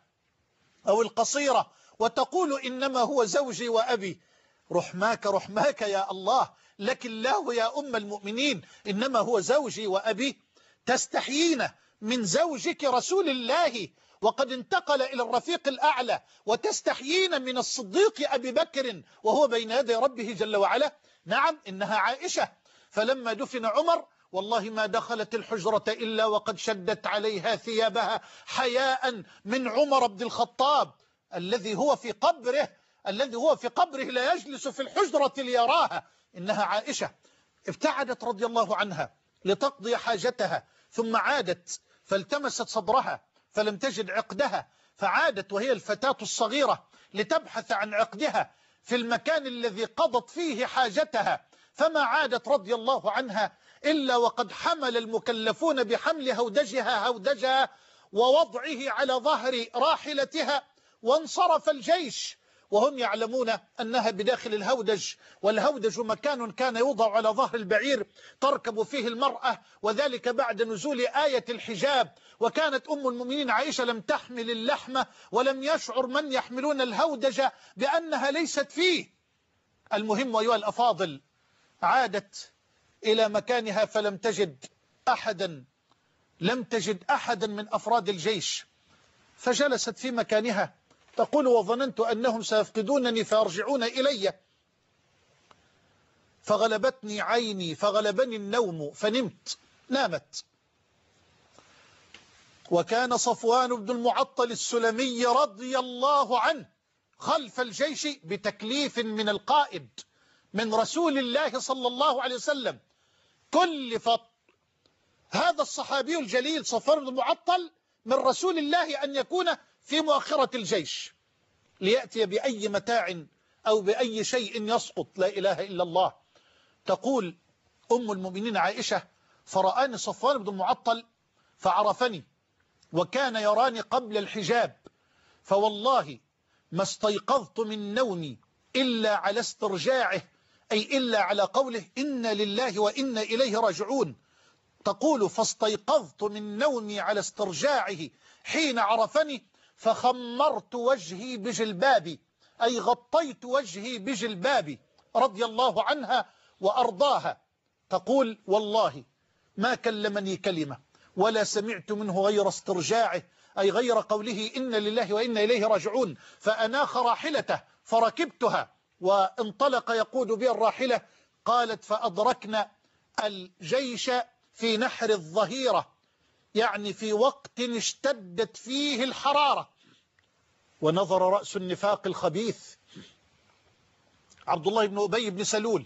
أو القصيرة، وتقول إنما هو زوجي وأبي. رحماك رحماك يا الله، لكن الله يا أم المؤمنين إنما هو زوجي وأبي. تستحيين من زوجك رسول الله وقد انتقل إلى الرفيق الأعلى، وتستحيين من الصديق أبي بكر وهو بين يدي ربه جل وعلا. نعم إنها عائشة. فلما دفن عمر والله ما دخلت الحجرة إلا وقد شدت عليها ثيابها حياء من عمر بن الخطاب الذي هو في قبره الذي هو في قبره لا يجلس في الحجرة ليراها. إنها عائشة. ابتعدت رضي الله عنها لتقضي حاجتها، ثم عادت فالتمست صدرها فلم تجد عقدها، فعادت وهي الفتاة الصغيرة لتبحث عن عقدها في المكان الذي قضت فيه حاجتها، فما عادت رضي الله عنها إلا وقد حمل المكلفون بحمل هودجها هودجها ووضعه على ظهر راحلتها، وانصرف الجيش وهم يعلمون أنها بداخل الهودج، والهودج مكان كان يوضع على ظهر البعير تركب فيه المرأة، وذلك بعد نزول آية الحجاب. وكانت أم المؤمنين عائشة لم تحمل اللحمة ولم يشعر من يحملون الهودج بأنها ليست فيه. المهم أيها الأفاضل، عادت إلى مكانها فلم تجد أحدا لم تجد أحدا من أفراد الجيش، فجلست في مكانها تقول وظننت أنهم سيفقدونني فيرجعون إلي، فغلبتني عيني فغلبني النوم فنمت. نامت. وكان صفوان بن المعطل السلمي رضي الله عنه خلف الجيش بتكليف من القائد من رسول الله صلى الله عليه وسلم. كلف هذا الصحابي الجليل صفوان بن المعطل من رسول الله أن يكون في مؤخرة الجيش ليأتي بأي متاع أو بأي شيء يسقط، لا إله إلا الله. تقول أم المؤمنين عائشة: فرآني صفوان بن المعطل فعرفني وكان يراني قبل الحجاب، فوالله ما استيقظت من نومي إلا على استرجاعه، أي إلا على قوله إنا لله وإنا إليه راجعون. تقول: فاستيقظت من نومي على استرجاعه حين عرفني فخمرت وجهي بجلبابي، أي غطيت وجهي بجلبابي، رضي الله عنها وأرضاها. تقول: والله ما كلمني كلمة ولا سمعت منه غير استرجاعه، أي غير قوله إن لله وإنا إليه راجعون، فأناخ راحلته فركبتها وانطلق يقود بي الراحلة. قالت: فأدركنا الجيش في نحر الظهيرة، يعني في وقت اشتدت فيه الحرارة. ونظر رأس النفاق الخبيث عبد الله بن أبي بن سلول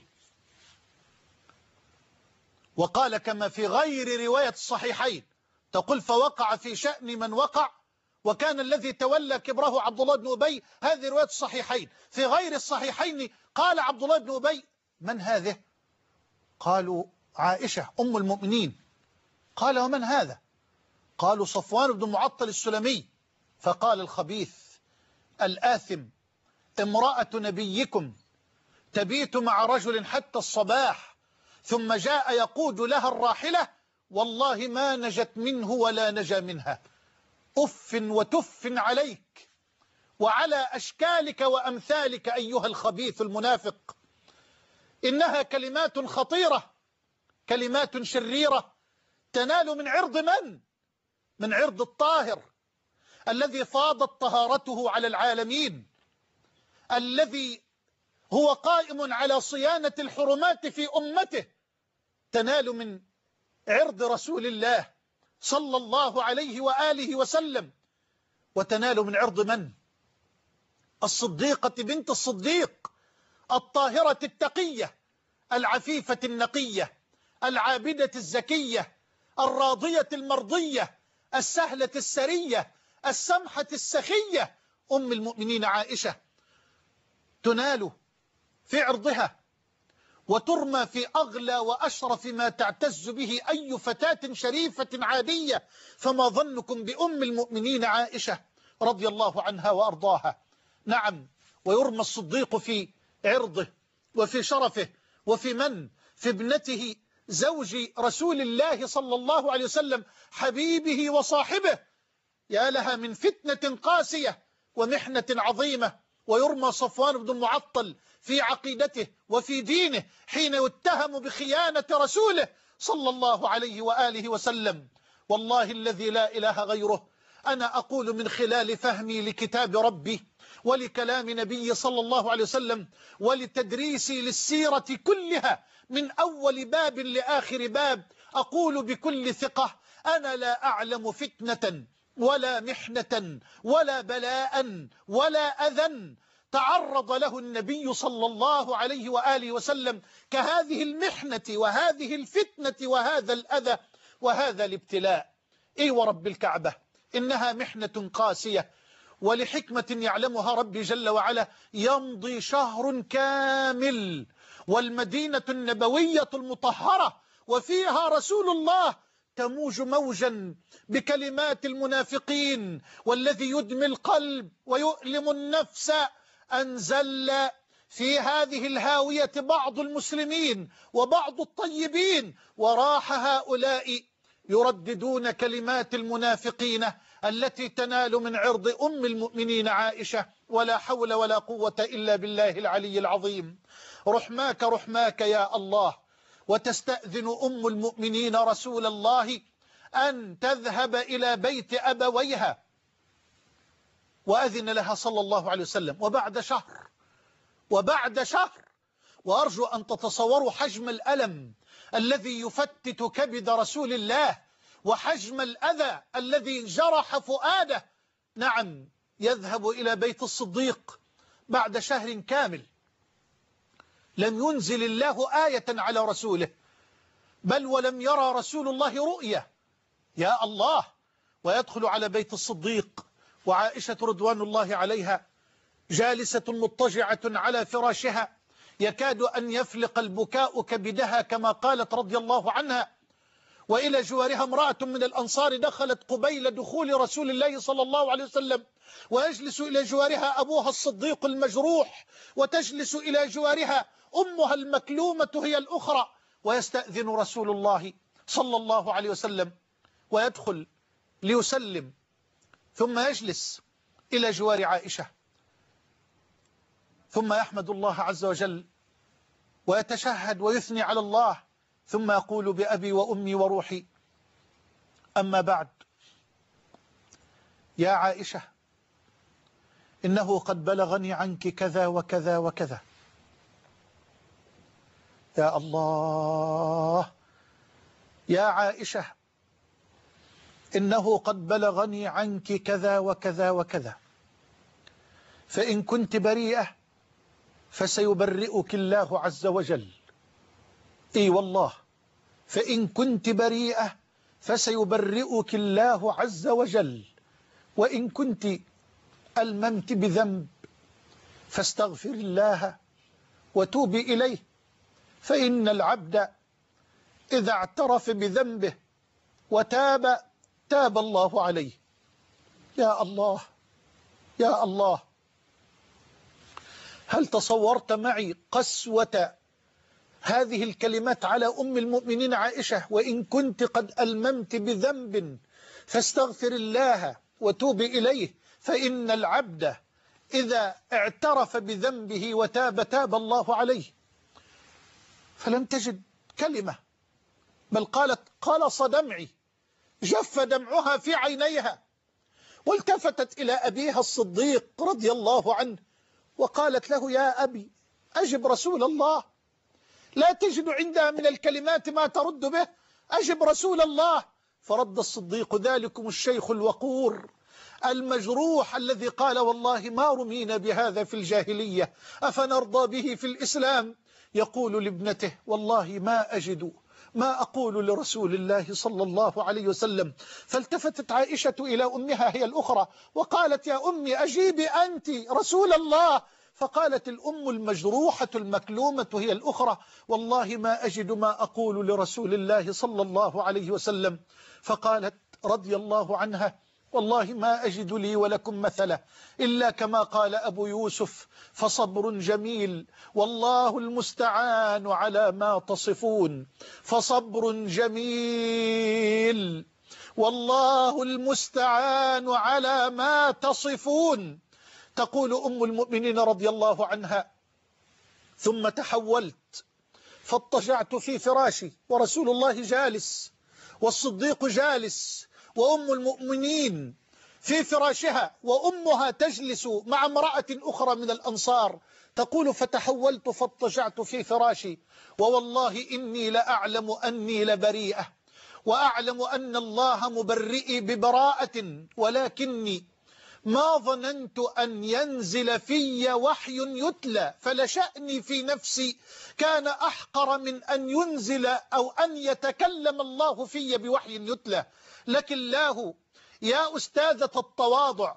وقال كما في غير رواية الصحيحين، تقول: فوقع في شأن من وقع، وكان الذي تولى كبره عبد الله بن أبي. هذه رواية الصحيحين. في غير الصحيحين قال عبد الله بن أبي: من هذه؟ قالوا: عائشة أم المؤمنين. قال: ومن هذا؟ قالوا: صفوان بن المعطل السلمي. فقال الخبيث الآثم: امرأة نبيكم تبيت مع رجل حتى الصباح ثم جاء يقود لها الراحلة، والله ما نجت منه ولا نجا منها. أف وتف عليك وعلى أشكالك وأمثالك أيها الخبيث المنافق. إنها كلمات خطيرة، كلمات شريرة، تنال من عرض من؟ من عرض الطاهر الذي فاضت طهارته على العالمين، الذي هو قائم على صيانة الحرمات في أمته. تنال من عرض رسول الله صلى الله عليه وآله وسلم، وتنال من عرض من؟ الصديقة بنت الصديق، الطاهرة التقية، العفيفة النقية، العابدة الزكية، الراضية المرضية، السهلة السرية، السمحة السخية، أم المؤمنين عائشة. تنال في عرضها وترمى في أغلى وأشرف ما تعتز به أي فتاة شريفة عادية، فما ظنكم بأم المؤمنين عائشة رضي الله عنها وأرضاها. نعم، ويرمى الصديق في عرضه وفي شرفه وفي من؟ في ابنته زوج رسول الله صلى الله عليه وسلم، حبيبه وصاحبه. يا لها من فتنة قاسية ومحنة عظيمة. ويرمى صفوان بن المعطل في عقيدته وفي دينه حين يتهم بخيانة رسوله صلى الله عليه وآله وسلم. والله الذي لا إله غيره، أنا أقول من خلال فهمي لكتاب ربي ولكلام نبي صلى الله عليه وسلم ولتدريسي للسيرة كلها من أول باب لآخر باب، أقول بكل ثقة: أنا لا أعلم فتنة ولا محنة ولا بلاء ولا أذى تعرض له النبي صلى الله عليه وآله وسلم كهذه المحنة وهذه الفتنة وهذا الأذى وهذا الابتلاء. إي ورب الكعبة، إنها محنة قاسية، ولحكمة يعلمها ربي جل وعلا يمضي شهر كامل والمدينة النبوية المطهرة وفيها رسول الله تموج موجا بكلمات المنافقين، والذي يدمي القلب ويؤلم النفس أنزل في هذه الهاوية بعض المسلمين وبعض الطيبين، وراح هؤلاء يرددون كلمات المنافقين التي تنال من عرض أم المؤمنين عائشة. ولا حول ولا قوة إلا بالله العلي العظيم. رحماك رحماك يا الله. وتستأذن أم المؤمنين رسول الله أن تذهب إلى بيت أبويها، وأذن لها صلى الله عليه وسلم. وبعد شهر وبعد شهر وأرجو أن تتصوروا حجم الألم الذي يفتت كبد رسول الله وحجم الأذى الذي جرح فؤاده. نعم، يذهب إلى بيت الصديق بعد شهر كامل لم ينزل الله آية على رسوله، بل ولم يرى رسول الله رؤية. يا الله. ويدخل على بيت الصديق وعائشة رضوان الله عليها جالسة مضطجعة على فراشها، يكاد أن يفلق البكاء كبدها كما قالت رضي الله عنها. وإلى جوارها امرأة من الأنصار دخلت قبيل دخول رسول الله صلى الله عليه وسلم، ويجلس إلى جوارها أبوها الصديق المجروح، وتجلس إلى جوارها أمها المكلومة هي الأخرى، ويستأذن رسول الله صلى الله عليه وسلم ويدخل ليسلم، ثم يجلس إلى جوار عائشة، ثم يحمد الله عز وجل ويتشهد ويثني على الله، ثم يقول بأبي وأمي وروحي أما بعد، يا عائشة إنه قد بلغني عنك كذا وكذا وكذا. يا الله، يا عائشة إنه قد بلغني عنك كذا وكذا وكذا، فإن كنت بريئة فسيبرئك الله عز وجل. إي والله، فإن كنت بريئة فسيبرئك الله عز وجل، وإن كنت ألممت بذنب فاستغفر الله وتوبي إليه، فإن العبد إذا اعترف بذنبه وتاب تاب الله عليه. يا الله، يا الله، هل تصورت معي قسوة هذه الكلمات على أم المؤمنين عائشة؟ وإن كنت قد ألممت بذنب فاستغفر الله وتوب إليه، فإن العبد إذا اعترف بذنبه وتاب تاب الله عليه. فلم تجد كلمة، بل قالت قلص دمعي، جف دمعها في عينيها، والتفتت إلى أبيها الصديق رضي الله عنه وقالت له يا أبي أجب رسول الله. لا تجد عندها من الكلمات ما ترد به، أجب رسول الله. فرد الصديق ذلكم الشيخ الوقور المجروح الذي قال والله ما رمينا بهذا في الجاهلية أفنرضى به في الإسلام، يقول لابنته والله ما أجد ما أقول لرسول الله صلى الله عليه وسلم. فالتفتت عائشة إلى أمها هي الأخرى وقالت يا أمي أجيبي أنت رسول الله. فقالت الأم المجروحة المكلومة هي الأخرى والله ما أجد ما أقول لرسول الله صلى الله عليه وسلم. فقالت رضي الله عنها والله ما أجد لي ولكم مثلا إلا كما قال أبو يوسف فصبر جميل والله المستعان على ما تصفون. فصبر جميل والله المستعان على ما تصفون. تقول أم المؤمنين رضي الله عنها ثم تحولت فاضطجعت في فراشي ورسول الله جالس والصديق جالس وأم المؤمنين في فراشها وأمها تجلس مع امرأة أخرى من الأنصار. تقول فتحولت فاضطجعت في فراشي ووالله إني لأعلم أني لبريئة وأعلم أن الله مبرئي ببراءة، ولكني ما ظننت أن ينزل في وحي يتلى، فلشأني في نفسي كان أحقر من أن ينزل أو أن يتكلم الله في بوحي يتلى. لكن الله يا أستاذة التواضع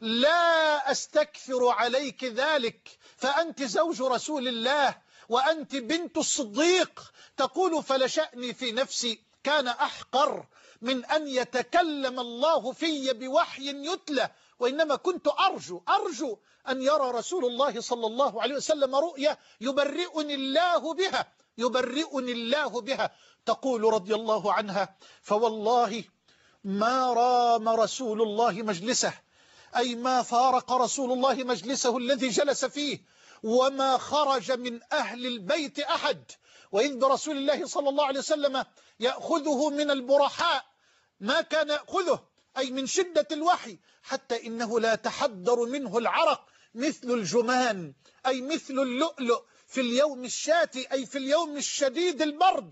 لا أستكثر عليك ذلك، فأنت زوج رسول الله وأنت بنت الصديق. تقول فلشأني في نفسي كان أحقر من أن يتكلم الله في بوحي يتلى، وإنما كنت أرجو أرجو أن يرى رسول الله صلى الله عليه وسلم رؤيا يبرئني الله بها يبرئني الله بها. تقول رضي الله عنها فوالله ما رام رسول الله مجلسه، أي ما فارق رسول الله مجلسه الذي جلس فيه، وما خرج من أهل البيت أحد، وإذ برسول الله صلى الله عليه وسلم يأخذه من البرحاء ما كان يأخذه، أي من شدة الوحي، حتى إنه لا تحدر منه العرق مثل الجمان، أي مثل اللؤلؤ في اليوم الشاتي، أي في اليوم الشديد البرد.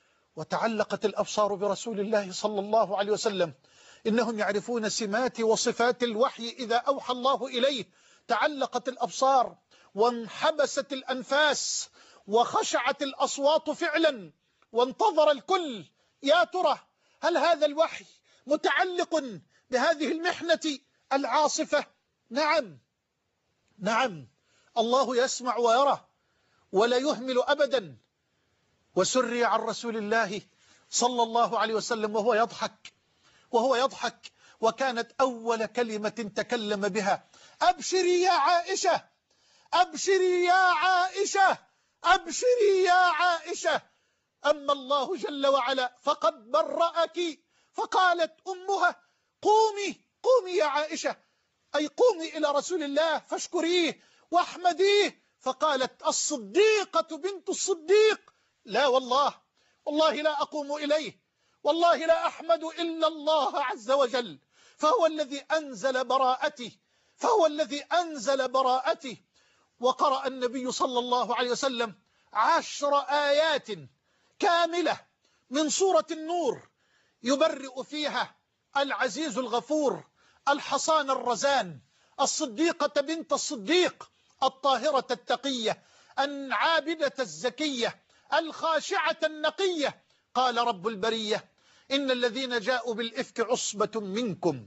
وتعلقت الأبصار برسول الله صلى الله عليه وسلم، إنهم يعرفون سمات وصفات الوحي إذا أوحى الله إليه. تعلقت الأبصار وانحبست الأنفاس وخشعت الأصوات فعلا، وانتظر الكل يا ترى هل هذا الوحي متعلق بهذه المحنة العاصفة؟ نعم نعم، الله يسمع ويرى، ولا يهمل أبدا. وسري عن رسول الله صلى الله عليه وسلم وهو يضحك وهو يضحك وكانت أول كلمة تكلم بها: أبشري يا عائشة، أبشري يا عائشة، أبشري يا عائشة. أما الله جل وعلا فقد برأك. فقالت أمها: قومي قومي يا عائشة، أي قومي إلى رسول الله فاشكريه واحمديه. فقالت الصديقة بنت الصديق: لا والله، والله لا أقوم إليه، والله لا أحمد إلا الله عز وجل، فهو الذي أنزل براءتي، فهو الذي أنزل براءتي. وقرأ النبي صلى الله عليه وسلم عشر آيات كاملة من سورة النور يبرئ فيها العزيز الغفور، الحصان الرزان، الصديقة بنت الصديق، الطاهرة التقية، العابدة الزكية، الخاشعة النقية. قال رب البرية: إن الذين جاءوا بالإفك عصبة منكم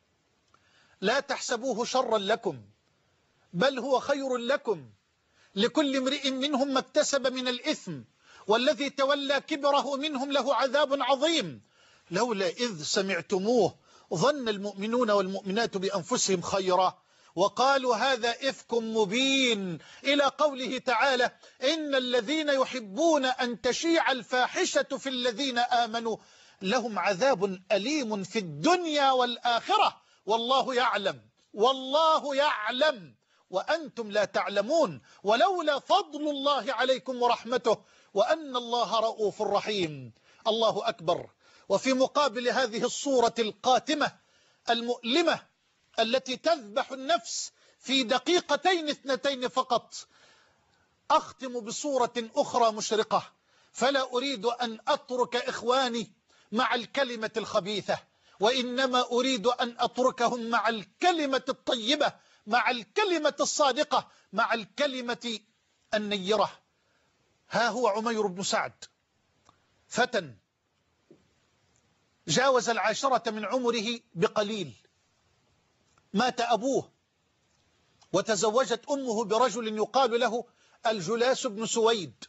لا تحسبوه شرا لكم بل هو خير لكم، لكل امرئ منهم ما اكتسب من الإثم، والذي تولى كبره منهم له عذاب عظيم. لولا إذ سمعتموه ظن المؤمنون والمؤمنات بأنفسهم خيرا وقالوا هذا إفك مبين، إلى قوله تعالى: إن الذين يحبون أن تشيع الفاحشة في الذين آمنوا لهم عذاب أليم في الدنيا والآخرة والله يعلم، والله يعلم وأنتم لا تعلمون، ولولا فضل الله عليكم ورحمته وأن الله رؤوف رحيم. الله أكبر. وفي مقابل هذه الصورة القاتمة المؤلمة التي تذبح النفس في دقيقتين اثنتين فقط، أختم بصورة أخرى مشرقة، فلا أريد أن أترك إخواني مع الكلمة الخبيثة، وإنما أريد أن أتركهم مع الكلمة الطيبة، مع الكلمة الصادقة، مع الكلمة النيرة. ها هو عمير بن سعد، فتى جاوز العاشرة من عمره بقليل، مات أبوه وتزوجت أمه برجل يقال له الجلاس بن سويد،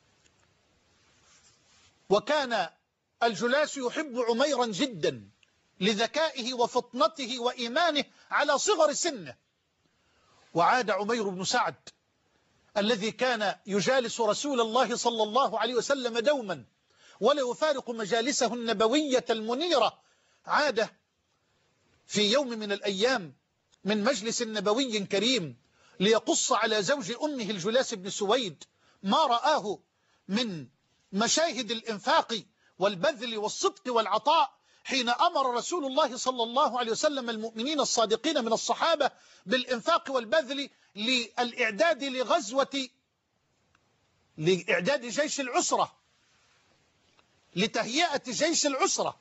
وكان الجلاس يحب عميرا جدا لذكائه وفطنته وإيمانه على صغر سنه. وعاد عمير بن سعد الذي كان يجالس رسول الله صلى الله عليه وسلم دوما ولا يفارق مجالسه النبوية المنيرة، عاد في يوم من الأيام من مجلس نبوي كريم ليقص على زوج أمه الجلاس بن سويد ما رآه من مشاهد الإنفاق والبذل والصدق والعطاء، حين أمر رسول الله صلى الله عليه وسلم المؤمنين الصادقين من الصحابة بالإنفاق والبذل للإعداد لغزوة لإعداد جيش العسرة، لتهيئة جيش العسرة.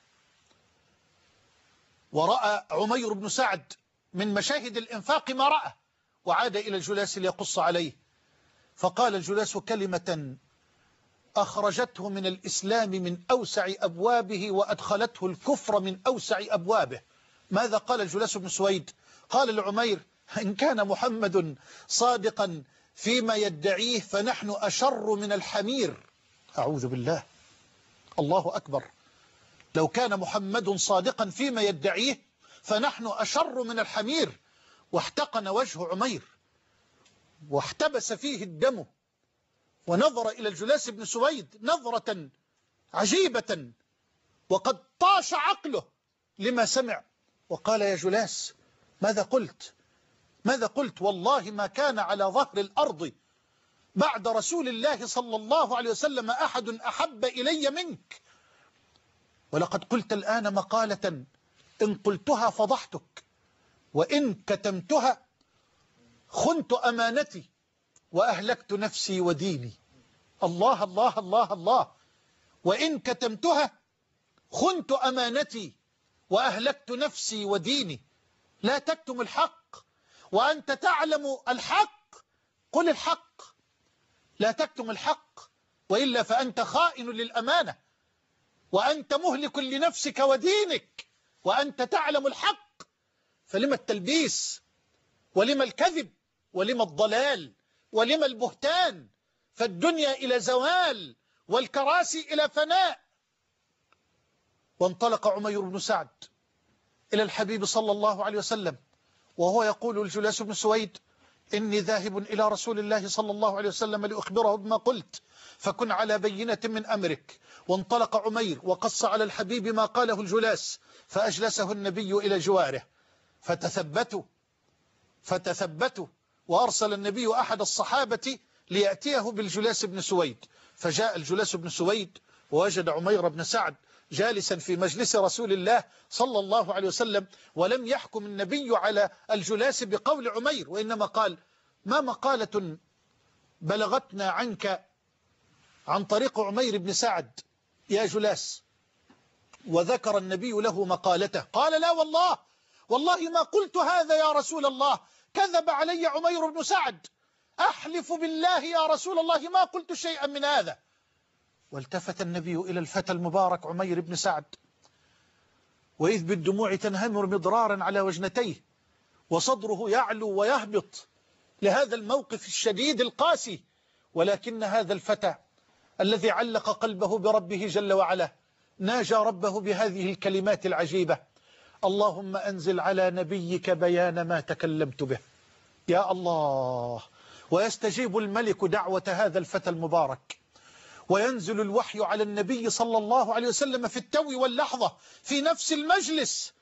ورأى عمير بن سعد من مشاهد الإنفاق ما رأى، وعاد إلى الجلاس ليقص عليه، فقال الجلاس كلمة أخرجته من الإسلام من أوسع أبوابه وأدخلته الكفر من أوسع أبوابه. ماذا قال الجلاس بن سويد؟ قال لعمير: إن كان محمد صادقا فيما يدعيه فنحن أشر من الحمير. أعوذ بالله. الله أكبر. لو كان محمد صادقا فيما يدعيه فنحن أشر من الحمير. واحتقن وجه عمير واحتبس فيه الدم، ونظر إلى الجلاس بن سويد نظرة عجيبة وقد طاش عقله لما سمع، وقال: يا جلاس ماذا قلت؟ ماذا قلت؟ والله ما كان على ظهر الأرض بعد رسول الله صلى الله عليه وسلم أحد أحب إلي منك، ولقد قلت الآن مقالة إن قلتها فضحتك، وإن كتمتها خنت أمانتي وأهلكت نفسي وديني. الله الله الله الله. وإن كتمتها خنت أمانتي وأهلكت نفسي وديني. لا تكتم الحق وأنت تعلم الحق، قل الحق، لا تكتم الحق، وإلا فأنت خائن للأمانة، وأنت مهلك لنفسك ودينك وأنت تعلم الحق. فلما التلبيس ولما الكذب ولما الضلال ولما البهتان؟ فالدنيا إلى زوال والكراسي إلى فناء. وانطلق عمير بن سعد إلى الحبيب صلى الله عليه وسلم وهو يقول الجلاس بن سويد: إني ذاهب إلى رسول الله صلى الله عليه وسلم لأخبره بما قلت فكن على بينة من أمرك. وانطلق عمير وقص على الحبيب ما قاله الجلاس، فأجلسه النبي إلى جواره فتثبتوا فتثبتوا وأرسل النبي أحد الصحابة ليأتيه بالجلاس بن سويد. فجاء الجلاس بن سويد ووجد عمير بن سعد جالسا في مجلس رسول الله صلى الله عليه وسلم، ولم يحكم النبي على الجلاس بقول عمير، وإنما قال: ما مقالة بلغتنا عنك عن طريق عمير بن سعد يا جلاس؟ وذكر النبي له مقالته. قال: لا والله والله ما قلت هذا يا رسول الله، كذب علي عمير بن سعد، أحلف بالله يا رسول الله ما قلت شيئا من هذا. والتفت النبي إلى الفتى المبارك عمير بن سعد، وإذ بالدموع تنهمر مضرارا على وجنتيه، وصدره يعلو ويهبط لهذا الموقف الشديد القاسي. ولكن هذا الفتى الذي علق قلبه بربه جل وعلا ناجى ربه بهذه الكلمات العجيبة: اللهم أنزل على نبيك بيان ما تكلمت به. يا الله! ويستجيب الملك دعوة هذا الفتى المبارك، وينزل الوحي على النبي صلى الله عليه وسلم في التو واللحظة في نفس المجلس،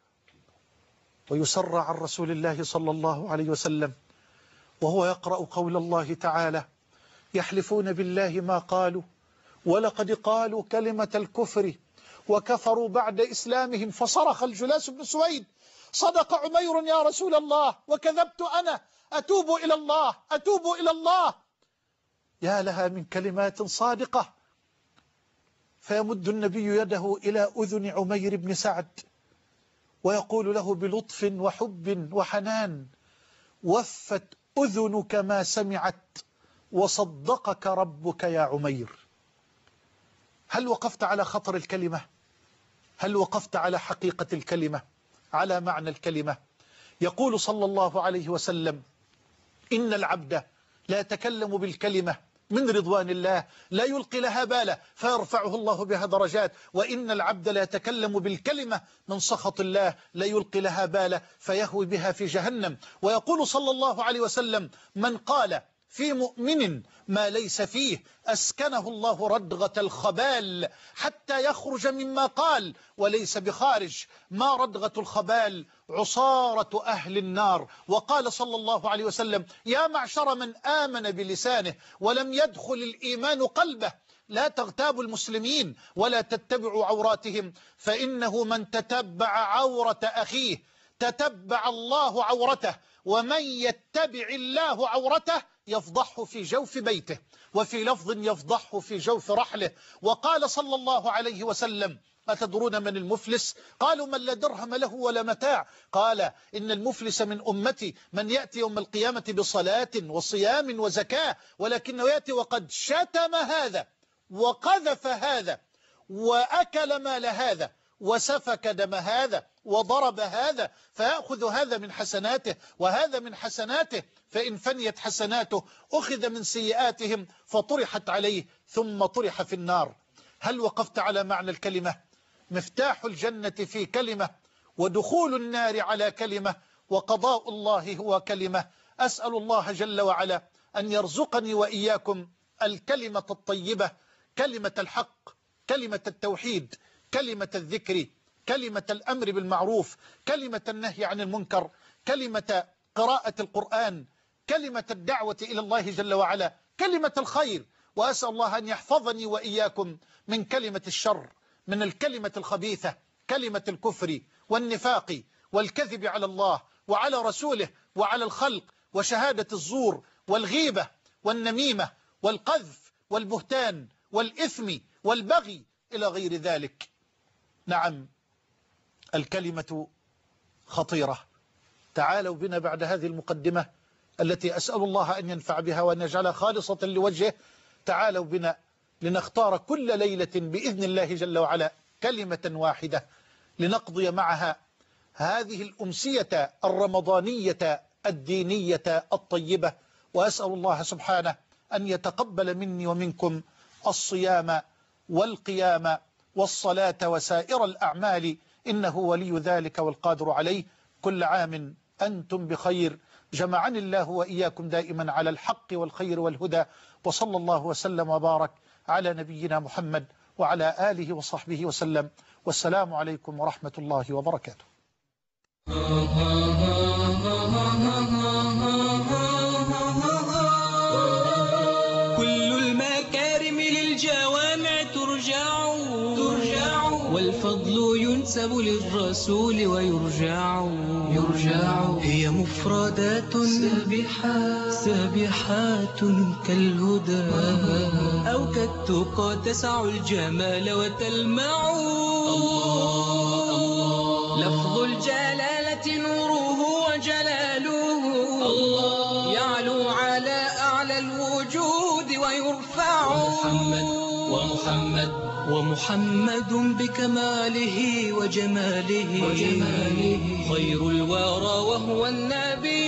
ويسر عن رسول الله صلى الله عليه وسلم وهو يقرأ قول الله تعالى: يحلفون بالله ما قالوا ولقد قالوا كلمة الكفر وكفروا بعد إسلامهم. فصرخ الجلاس بن سويد: صدق عمير يا رسول الله وكذبت أنا، أتوب إلى الله أتوب إلى الله. يا لها من كلمات صادقة. فيمد النبي يده إلى أذن عمير بن سعد ويقول له بلطف وحب وحنان: وفت أذنك ما سمعت وصدقك ربك يا عمير. هل وقفت على خطر الكلمة؟ هل وقفت على حقيقة الكلمة؟ على معنى الكلمة؟ يقول صلى الله عليه وسلم: إن العبد لا يتكلم بالكلمة من رضوان الله لا يلقي لها بالا فيرفعه الله بها درجات، وإن العبد لا يتكلم بالكلمة من سخط الله لا يلقي لها بالا فيهوي بها في جهنم. ويقول صلى الله عليه وسلم: من قال في مؤمن ما ليس فيه أسكنه الله ردغة الخبال حتى يخرج مما قال وليس بخارج. ما ردغة الخبال؟ عصارة أهل النار. وقال صلى الله عليه وسلم: يا معشر من آمن بلسانه ولم يدخل الإيمان قلبه، لا تغتابوا المسلمين ولا تتبعوا عوراتهم، فإنه من تتبع عورة أخيه تتبع الله عورته، ومن يتبع الله عورته يفضحه في جوف بيته، وفي لفظ يفضحه في جوف رحله. وقال صلى الله عليه وسلم: أتدرون من المفلس؟ قالوا: من لا درهم له ولا متاع. قال: إن المفلس من أمتي من يأتي يوم القيامة بصلاة وصيام وزكاة، ولكنه يأتي وقد شتم هذا وقذف هذا وأكل مال هذا وسفك دم هذا وضرب هذا، فيأخذ هذا من حسناته وهذا من حسناته، فإن فنيت حسناته أخذ من سيئاتهم فطرحت عليه ثم طرح في النار. هل وقفت على معنى الكلمة؟ مفتاح الجنة في كلمة، ودخول النار على كلمة، وقضاء الله هو كلمة. أسأل الله جل وعلا أن يرزقني وإياكم الكلمة الطيبة، كلمة الحق، كلمة التوحيد، كلمة الذكر، كلمة الأمر بالمعروف، كلمة النهي عن المنكر، كلمة قراءة القرآن، كلمة الدعوة إلى الله جل وعلا، كلمة الخير. وأسأل الله أن يحفظني وإياكم من كلمة الشر، من الكلمة الخبيثة، كلمة الكفر والنفاق والكذب على الله وعلى رسوله وعلى الخلق، وشهادة الزور والغيبة والنميمة والقذف والبهتان والإثم والبغي إلى غير ذلك. نعم، الكلمة خطيرة. تعالوا بنا بعد هذه المقدمة التي أسأل الله أن ينفع بها وأن يجعلها خالصة لوجهه، تعالوا بنا لنختار كل ليلة بإذن الله جل وعلا كلمة واحدة لنقضي معها هذه الأمسية الرمضانية الدينية الطيبة. وأسأل الله سبحانه أن يتقبل مني ومنكم الصيام والقيام والصلاة وسائر الأعمال، إنه ولي ذلك والقادر عليه. كل عام أنتم بخير، جمعني الله وإياكم دائما على الحق والخير والهدى، وصلى الله وسلم وبارك على نبينا محمد وعلى آله وصحبه وسلم، والسلام عليكم ورحمة الله وبركاته. كل المكارم للجوامع ترجع ترجع والفضل ينسب للرسول ويرجع يرجع هي مفردات سابحات سابحات كالهدى أو كالتقى تسع الجمال وتلمع. لفظ الجلالة نوره وجلاله يعلو على أعلى الوجود ويرفع. محمد ومحمد ومحمد بكماله وجماله, وجماله خير الورى وهو النبي